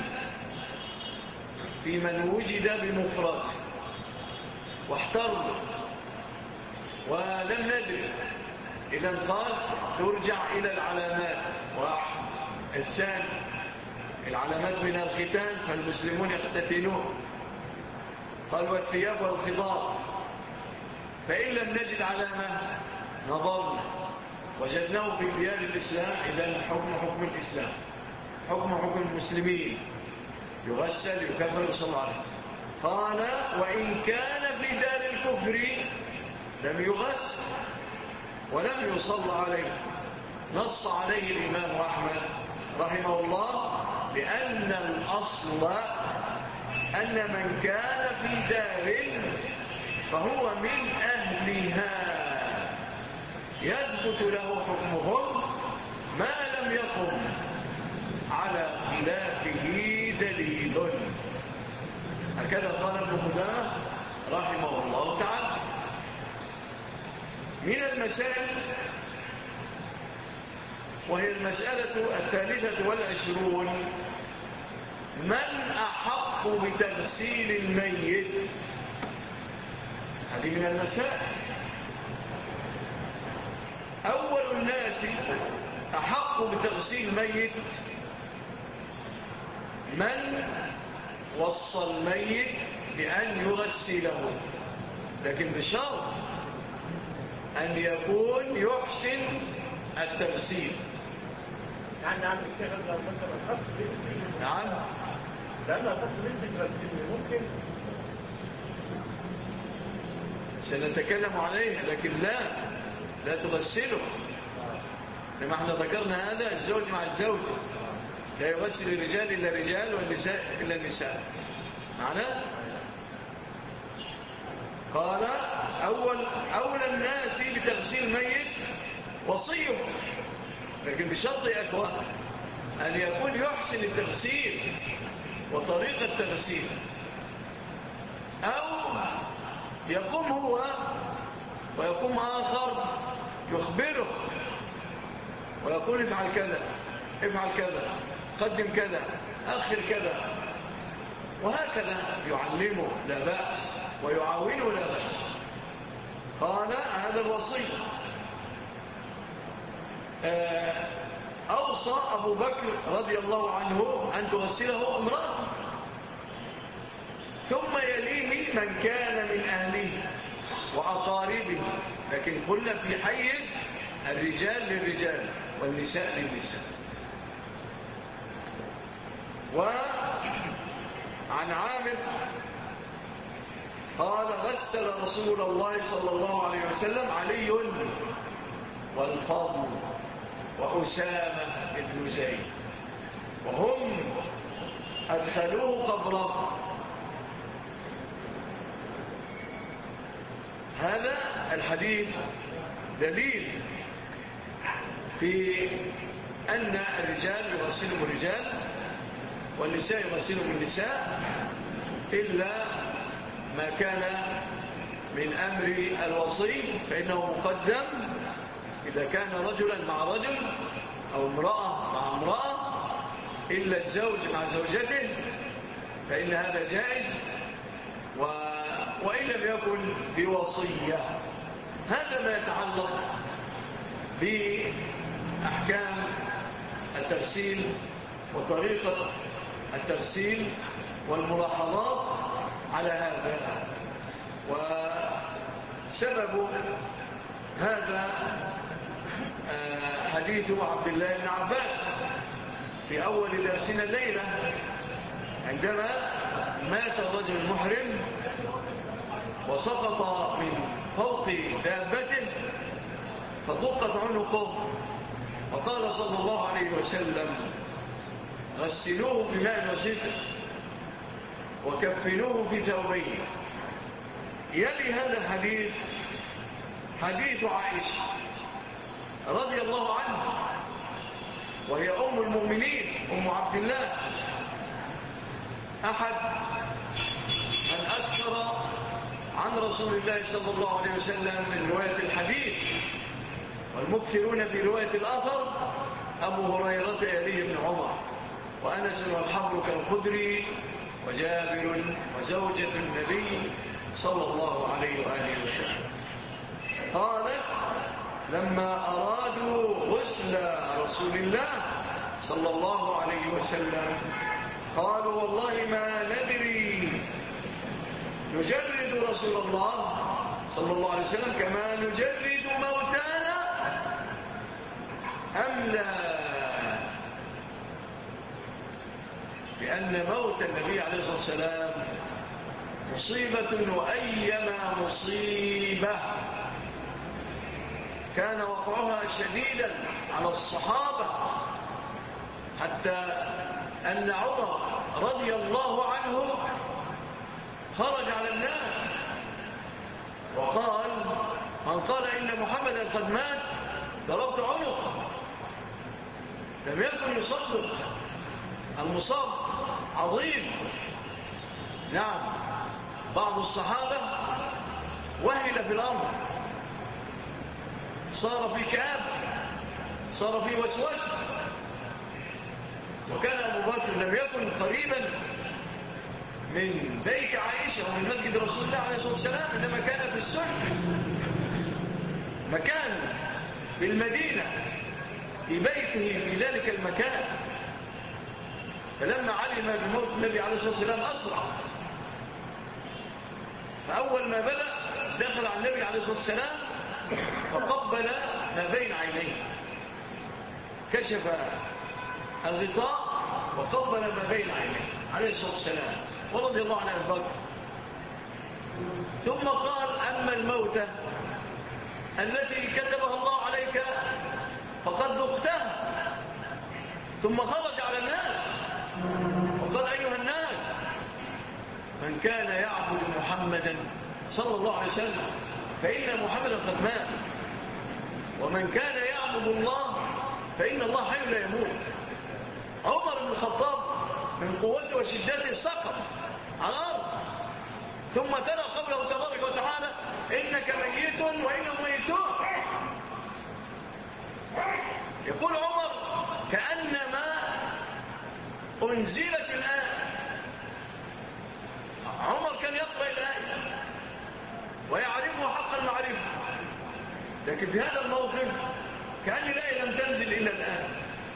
في من وجد بمفرد واحترم ولم ندري، إذن قال ترجع إلى العلامات. واحد الثاني العلامات من الختان فالمسلمون يختتنون، قال والثياب والخضار، فإن لم نجد علامة نظرنا وجدناه في ديار الإسلام، إذن حكم حكم الإسلام، حكم حكم المسلمين، يغسل يكفر يصلى عليه. قال وإن كان في دار الكفر لم يغسل ولم يصلى عليه. نص عليه الإمام أحمد رحمه الله لأن الأصل أن من كان في دار فهو من أهلها يثبت له حكمهم ما لم يقم على خلافه دليل. هكذا قال ابن قدامة رحمه الله تعالى. من المسائل وهي المسألة الثالثة والعشرون من أحق بتغسيل الميت. هذه من المسائل. أول الناس أحق بتغسيل الميت من وصى الميت بأن يغسله، لكن بشرط أن يكون يحسن التغسيل. يعني عم يشتغل لو مثلا خط بنتي. نعم. لأنها خط بنتي تغسلني ممكن سنتكلم عليها، لكن لا لا تغسله. لما احنا ذكرنا هذا الزوج مع الزوج لا يغسل الرجال إلا الرجال والنساء إلا النساء. معناه قال أول أولى الناس بتغسيل الميت وصيه، لكن بشرط يا أخوان أن يكون يحسن التغسيل وطريقة التغسيل، أو يقوم هو ويقوم آخر يخبره ويقول افعل كذا افعل كذا قدم كذا أخر كذا، وهكذا يعلمه لا بأس ويعاونه لا بأس. قال هذا الوصي. أوصى أبو بكر رضي الله عنه أن تغسله امرأة، ثم يليه من كان من أهله وأقاربه، لكن قلنا في حيز الرجال للرجال والنساء للنساء. وعن عامر قال غسل رسول الله صلى الله عليه وسلم علي والفضل وأسامة بن زيد وهم أدخلوه قبره. هذا الحديث دليل في أن الرجال يغسلهم الرجال والنساء يغسلهم النساء، إلا ما كان من أمر الوصي فإنه مقدم إذا كان رجلا مع رجل أو امرأة مع امرأة، إلا الزوج مع زوجته فإن هذا جائز، و... وإن لم يكن بوصية. هذا ما يتعلق بأحكام التغسيل وطريقة التغسيل والملاحظات على هذا. وسبب هذا حديث عبد الله بن عباس في أول درسنا الليلة عندما مات الرجل المحرم وسقط من فوق دابته فضقت عنقه، وقال صلى الله عليه وسلم: غسلوه بماء وسدر وكفنوه في ثوبين. يلي هذا الحديث حديث عائشة رضي الله عنها، وهي أم المؤمنين أم عبد الله، أحد من أكثر عن رسول الله صلى الله عليه وسلم من رواية الحديث، والمكثرون في رواية الأثر أبو هريرة يليه بن عمر وأنس والحبر كالخدري وجابر وزوجة النبي صلى الله عليه وآله وسلم. قالت: لما أرادوا غسل رسول الله صلى الله عليه وسلم قالوا: والله ما ندري نجرد رسول الله صلى الله عليه وسلم كما نجرد موتانا أم لا، لأن موت النبي عليه الصلاة والسلام مصيبة، وأيما مصيبة كان وقعها شديدا على الصحابة، حتى أن عمر رضي الله عنه خرج على الناس وقال: من قال إن محمدا قد مات ضربت عنقه. لم يكن يصدق، المصاب عظيم. نعم، بعض الصحابة وهل في الأمر، صار في كآب، صار في وسوس. وكان أبو بكر لم يكن قريبا من بيت عائشة ومن مسجد رسول الله عليه الصلاة والسلام، إنما كان في السلح، مكان في المدينة، في بيته في ذلك المكان. فلما علم بموت النبي عليه الصلاة والسلام أسرع، فأول ما بدأ دخل على النبي عليه الصلاة والسلام فقبل ما بين عينيه، كشف الغطاء وقبل ما بين عينيه عليه الصلاة والسلام ورضي الله عنه أبو بكر. ثم قال: أما الموتى التي كتبها الله عليك فقد ذقتها. ثم خرج على الناس وقال: أيها الناس، من كان يعبد محمدا صلى الله عليه وسلم فإن محمدا قد مات، ومن كان يعبد الله فإن الله حي لا يموت. عمر بن الخطاب من قوته وشدته سقط على الأرض، ثم تلا قوله تبارك وتعالى: إنك ميت وإنهم ميتون. يقول عمر: كأنما أنزلت الآية. عمر كان يقرأ الآية ويعرفه حق المعرفة، لكن في هذا الموقف كأن الآية لم تنزل إلا الآن.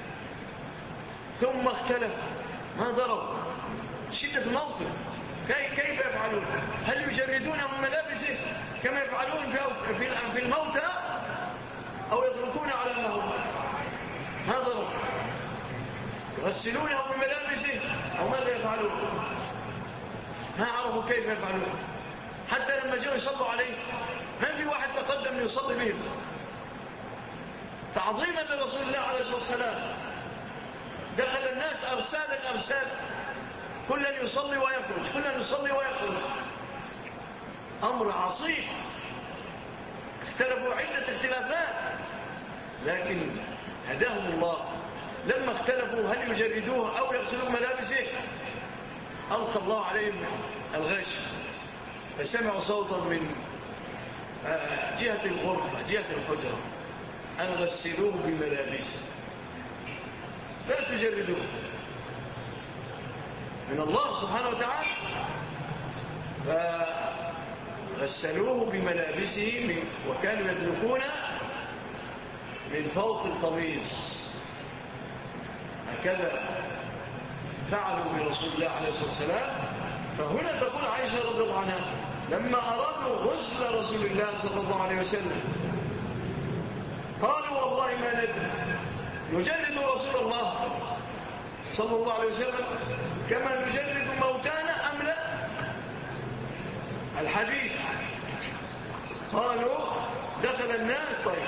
ثم اختلف، ما ضرب شدة الموقف، كيف يفعلون؟ هل يجردون من ملابسه كما يفعلون في الموتى أو يتركون على ما هم؟ ما ضرب، يغسلونه من ملابسه أو ماذا يفعلون؟ ما عرفوا كيف يفعلون. حتى لما جاءوا يصلوا عليه ما في واحد تقدم يصلي بهم تعظيما لرسول الله عليه الصلاة والسلام. دخل الناس أرسالا أرسالا، كلا يصلي ويخرج، كلا يصلي ويخرج. أمر عصيب، اختلفوا عدة اختلافات، لكن هداهم الله. لما اختلفوا هل يجردوه أو يغسلوا ملابسه ألقى الله عليهم الغش، فسمعوا صوتا من جهة الغرفة، جهة الحجرة: أن غسلوه بملابسه لا تجردوه. من الله سبحانه وتعالى. فغسلوه بملابسه، وكانوا يدلكون من فوق القميص، هكذا فعلوا برسول الله عليه الصلاة والسلام. فهنا تقول عائشة رضي الله عنها: لما أرادوا غسل رسول الله صلى الله عليه وسلم قالوا: والله ما ندري نجلد رسول الله صلى الله عليه وسلم كما نجلد موتانا أم لا؟ الحديث قالوا دخل الناس. طيب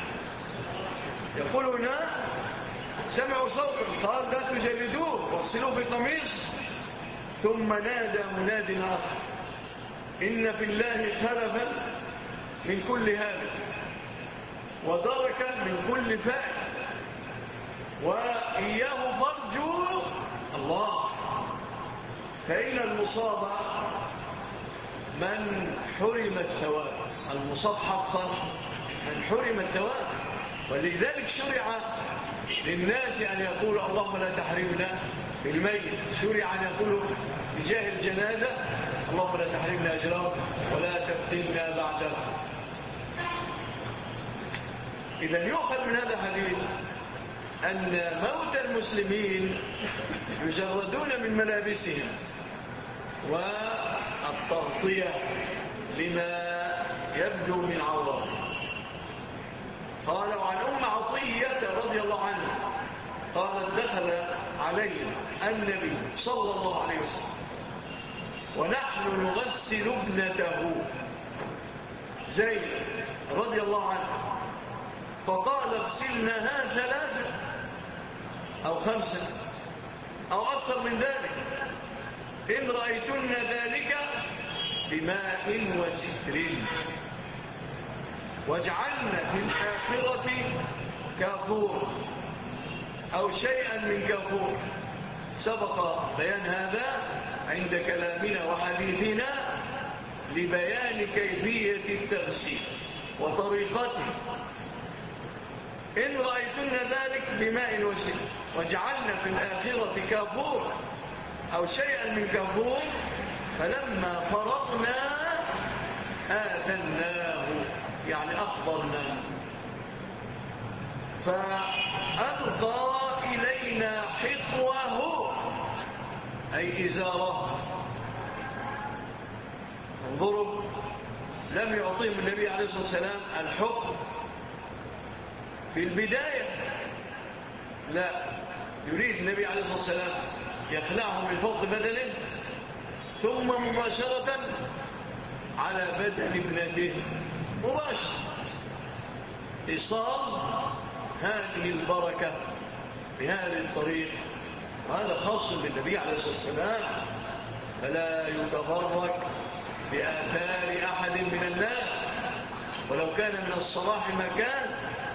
يقولون سمعوا صوتا قال لا تجلدوه واغسلوه بقميص. ثم نادى مناد آخر إن في الله خلفا من كل هذا ودركا من كل فائد وإياه فرجوا الله. فإن المصاب من حرم الثواب، المصاب حقا من حرم الثواب. ولذلك شرع للناس أن يقولوا اللهم لا تحرمنا بالميت، شرع أن يقولوا بجاه الجنازة اللهم لا تحرمنا أجره ولا تفتنا بعده. إذا يؤخذ من هذا الحديث أن موت المسلمين يجردون من ملابسهم والتغطية لما يبدو من عورات. قال عن أم عطية رضي الله عنها قالت دخل علينا النبي صلى الله عليه وسلم ونحن نغسل ابنته زينب رضي الله عنها فقال اغسلناها ثلاثة أو خمسة أو أكثر من ذلك إن رأيتن ذلك بماء وستر واجعلنا في الآخرة كافور أو شيئا من كافور. سبق بيان هذا عند كلامنا وحديثنا لبيان كيفية التغسيل وطريقته. إن رأيتن ذلك بماء وستر واجعلنا في الآخرة كافور أو شيئا من كافور. فلما فرغنا آذناه يعني أخبرنا فألقى إلينا حقوه أي إزاره. انظروا لم يعطيهم النبي عليه الصلاة والسلام الحكم في البداية، لا، يريد النبي عليه الصلاة والسلام يخلعهم من فوق بدنه ثم مباشرة على بدن ابنته مباشرة إيصال هذه البركة بهذه الطريق. وهذا خاص بالنبي عليه الصلاة والسلام فلا يتفرق بآثار أحد من الناس ولو كان من الصلاح ما كان.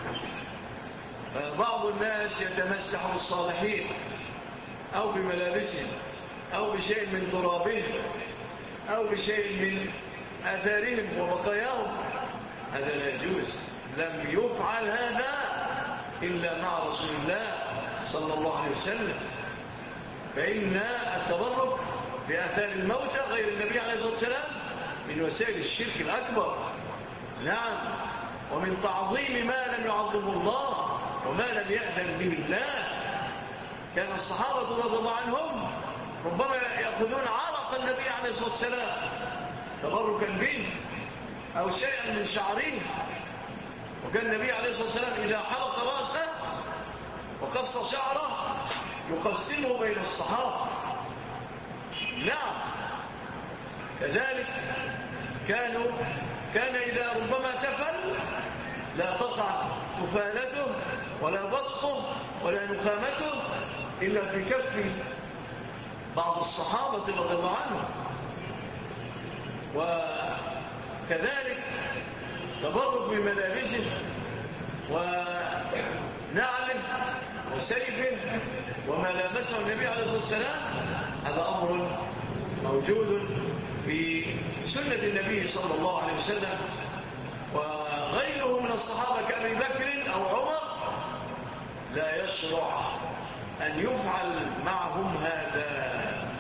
بعض الناس يتمسح بالصالحين أو بملابسهم أو بشيء من ترابهم أو بشيء من آثارهم وبقاياهم، هذا لا يجوز. لم يفعل هذا إلا مع رسول الله صلى الله عليه وسلم. فإن التبرك بآثار الموتى غير النبي عليه الصلاة والسلام من وسائل الشرك الأكبر، نعم، ومن تعظيم ما لم يعظمه الله وما لم يأذن به الله. كان الصحابة رضي الله عنهم ربما يأخذون عرق النبي عليه الصلاة والسلام تبركا به أو شيئا من شعره. وكان النبي عليه الصلاة والسلام إذا حلق رأسه وقص شعره يقسمه بين الصحابة. نعم، كذلك كانوا كان إذا ربما تفل لا تقع تفالته ولا بسطه ولا نخامته إلا في كف بعض الصحابة رضي الله عنهم. وكذلك تبرك بملابسه ونعله وسيفه وما لامسه النبي عليه الصلاة والسلام، هذا أمر موجود في سنة النبي صلى الله عليه وسلم. وغيره من الصحابة كأبي بكر أو عمر لا يشرع أن يفعل معهم هذا،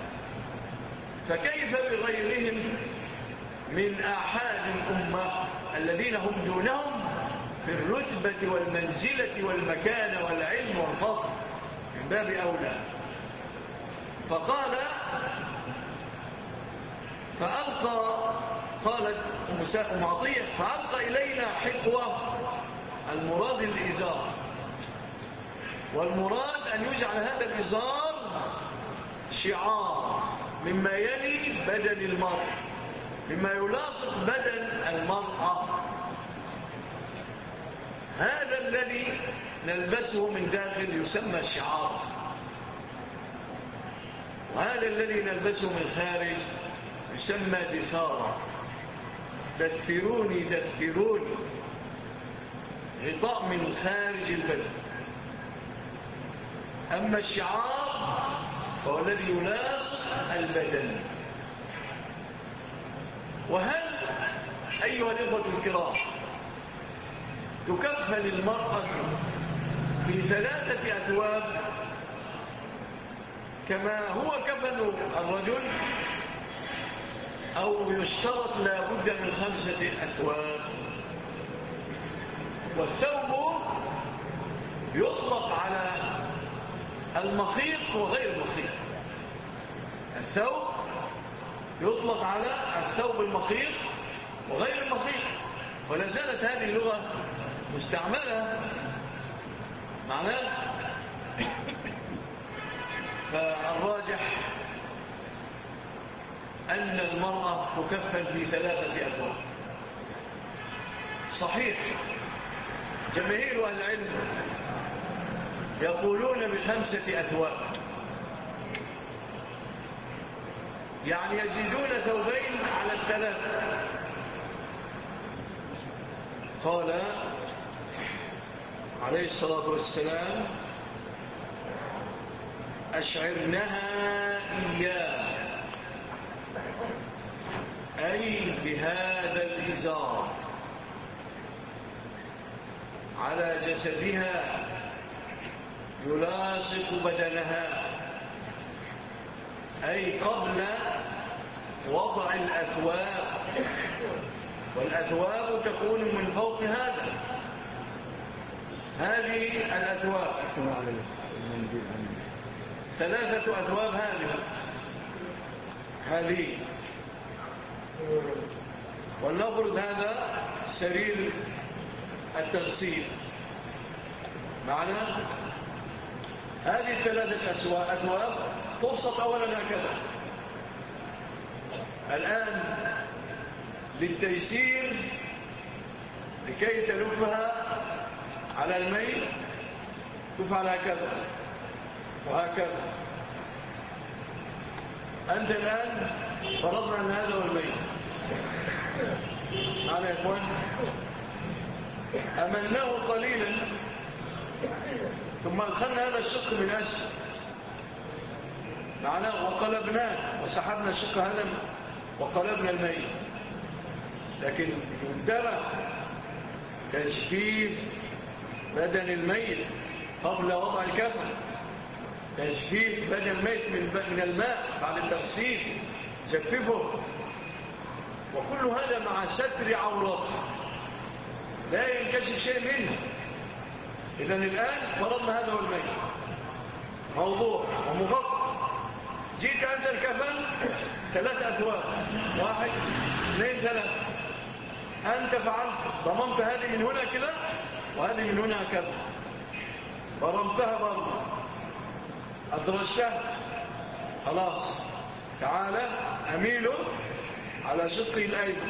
فكيف بغيرهم من آحاد الأمة الذين هم دونهم في الرتبة والمنزلة والمكان والعلم والفضل، من باب أولى. فقال فألقى قالت أم عطية فألقى إلينا حقوة، المراد الإزار، والمراد أن يجعل هذا الإزار شعار مما يلي بدن المرء، مما يلاصق بدن المرأة. هذا الذي نلبسه من داخل يسمى شعار، وهذا الذي نلبسه من خارج يسمى دثارة. دثروني دثروني، غطاء من خارج البدن. أما الشعار فهو الذي يلاصق البدن. وهل أيها الإخوة الكرام تكفل المرأة في ثلاثة أثواب كما هو كفن الرجل، أو يشترط لا بد من خمسة أثواب؟ والثوب يطلق على المخيط وغير المخيط. الثوب يطلق على الثوب المخيط وغير المخيط، ولا زالت هذه اللغة مستعملة معناه. فالراجح أن المرأة تكفل في ثلاثة أثواب. صحيح جماهير أهل العلم يقولون بخمسة أثواب، يعني يزيدون ثوبين على الثلاثة. قال عليه الصلاة والسلام: أشعرنها إياه، أي بهذا الإزار على جسدها يلاصق بدنها، أي قبل وضع الأثواب. والأثواب تكون من فوق هذا. هذه الأثواب ثلاثة أثواب. هذه هذه ولنفرض هذا سرير التغسيل معنا. هذه الثلاثة أثواب تبسط أولا هكذا. الآن للتيسير لكي تلفها على الميل تفعل هكذا وهكذا. أنت الآن فرضنا أن هذا هو الميل معنا يا إخوان. أملناه قليلا ثم أدخلنا هذا الشق من أسفل معنا وقلبناه وسحبنا الشق هذا وقلبنا الميل. لكن يندرى تجفيف بدن الميت قبل وضع الكفن، تجفيف بدن الميت من الماء بعد التغسيل، جففه، وكل هذا مع ستر عورته لا ينكشف شيء منه. إذن الآن فرضنا هذا هو الميت موضوع ومغطى. جيت أنت الكفن ثلاث أثواب، واحد اثنين ثلاثة. أنت فعلت ضممت هذه من هنا كده وهذه من هنا كده، ضممتها برضه، أدرجتها، خلاص. تعالى أميله على شقه الأيمن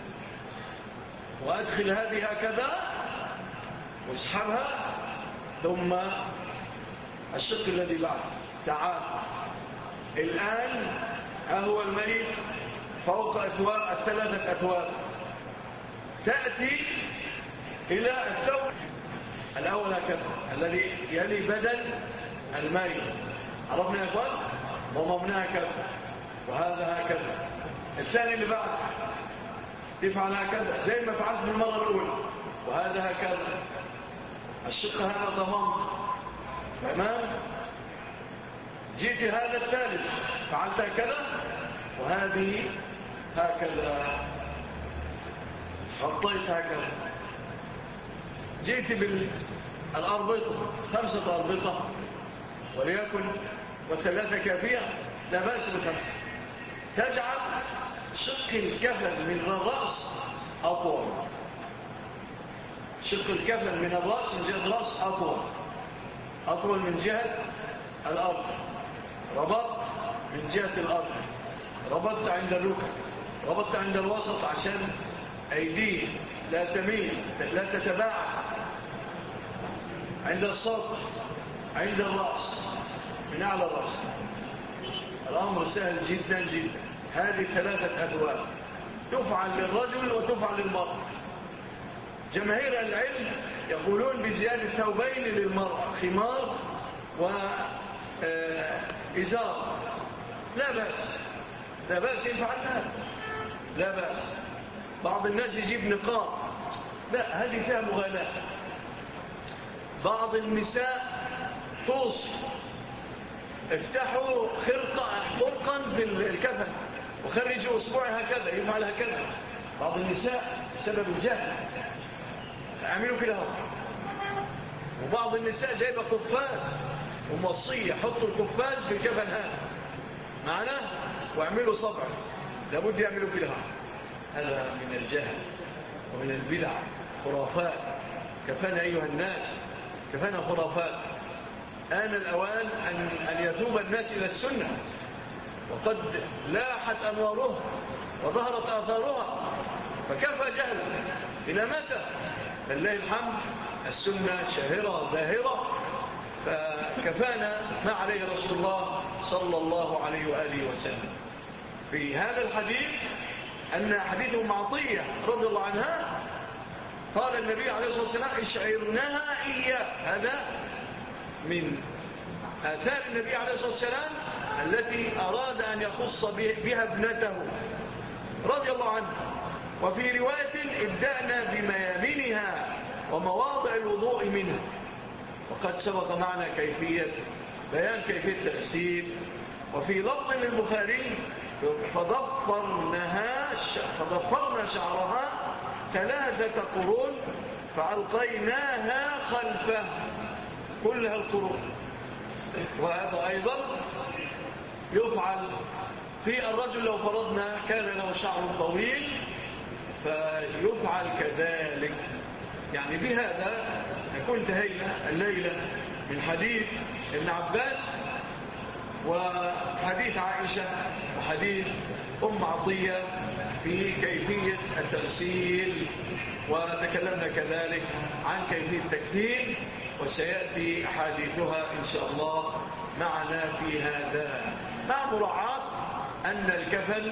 وأدخل هذه هكذا واسحبها، ثم الشق الذي بعد. تعال الآن أهو الميت فوق أثواب الثلاثة أثواب. تأتي إلى الثوب الأول هكذا الذي يلي بدن الميت. عرفنا يا أخوان؟ ضممناها هكذا وهذا هكذا. الثاني اللي بعد تفعل هكذا زي ما فعلت بالمرة الأولى، وهذا هكذا. الشق هذا ضممت، تمام. جيت هذا الثالث فعلت هكذا وهذه هكذا، غطيت هكذا. جيت بالأربطة، خمسة أربطة وليكن والثلاثة كافية، لا بأس بخمسة. تجعل شق الكفن من الرأس أطول، شق الكفن من الرأس من جهة الرأس أطول. أطول من جهة الأرض، ربط من جهة الأرض، ربطت عند الركب، ربطت عند الوسط عشان أيديه لا تميل لا تتباعد، عند الصدر، عند الرأس، من أعلى الرأس. الأمر سهل جدا جدا. هذه ثلاثة أدوار تفعل للرجل وتفعل للمرأة. جماهير العلم يقولون بزيادة ثوبين للمرأة، خمار وإزار، لا بأس، لا بأس يفعل هذا، لا بأس. بعض الناس يجيب نقاب، لا، هذه فيها مغالاة. بعض النساء توصي افتحوا خرقة خرقا في الكفن وخرجوا أسبوعي هكذا، يفعل هكذا. بعض النساء بسبب الجهل عملوا كده. وبعض النساء جايبة قفاز وموصية، حطوا القفاز في الكفن هذا معنا واعملوا صبع، لابد يعملوا كده. هذا من الجهل ومن البدع، خرافات. كفانا أيها الناس، كفانا خرافات. آن الأوان أن, أن يتوب الناس إلى السنة، وقد لاحت أنوارها وظهرت آثارها، فكفى جهل إلى متى؟ فالله الحمد السنة شاهرة ظاهرة، فكفانا ما عليه رسول الله صلى الله عليه وآله وسلم. في هذا الحديث أن حديث أم عطية رضي الله عنها قال النبي عليه الصلاة والسلام اشعرناها إياه. هذا من آثار النبي عليه الصلاة والسلام التي أراد أن يخص بها ابنته رضي الله عنها. وفي رواية ابدأنا بميامنها ومواضع الوضوء منها. وقد سبق معنا كيفية بيان كيفية تغسيل. وفي لفظ للبخاري فضفرناها فضفرنا شعرها ثلاثة قرون فألقيناها خلفه، كلها القرون. وهذا أيضا يفعل في الرجل لو فرضنا كان له شعر طويل فيفعل كذلك. يعني بهذا نكون انتهينا الليلة من حديث ابن عباس وحديث عائشة وحديث أم عطية في كيفية التغسيل، وتكلمنا كذلك عن كيفية التكفين، وسيأتي حديثها إن شاء الله معنا في هذا، مع مراعاة أن الكفن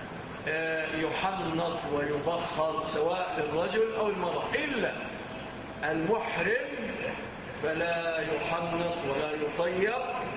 يحنط ويبخر سواء للرجل أو المرأة، إلا المحرم فلا يحنط ولا يطيب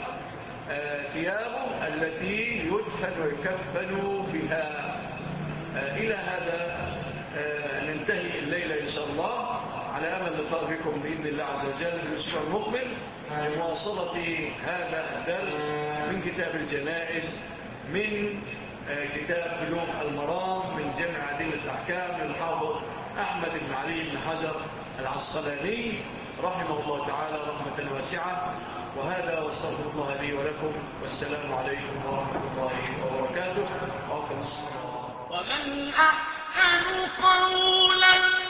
ثيابه التي يدفن ويكفن بها. إلى هذا ننتهي الليلة إن شاء الله، على أمل لقاء بكم بإذن الله عز وجل في الأسبوع المقبل لمواصلة هذا الدرس من كتاب الجنائز، من كتاب بلوغ المرام، من جمع أدلة الأحكام للحافظ أحمد بن علي بن حجر العسقلاني رحمه الله تعالى رحمة واسعة. وهذا واستغفر الله لي ولكم، والسلام عليكم ورحمة الله وبركاته. وأقم الصلاة. ومن أحسن قولا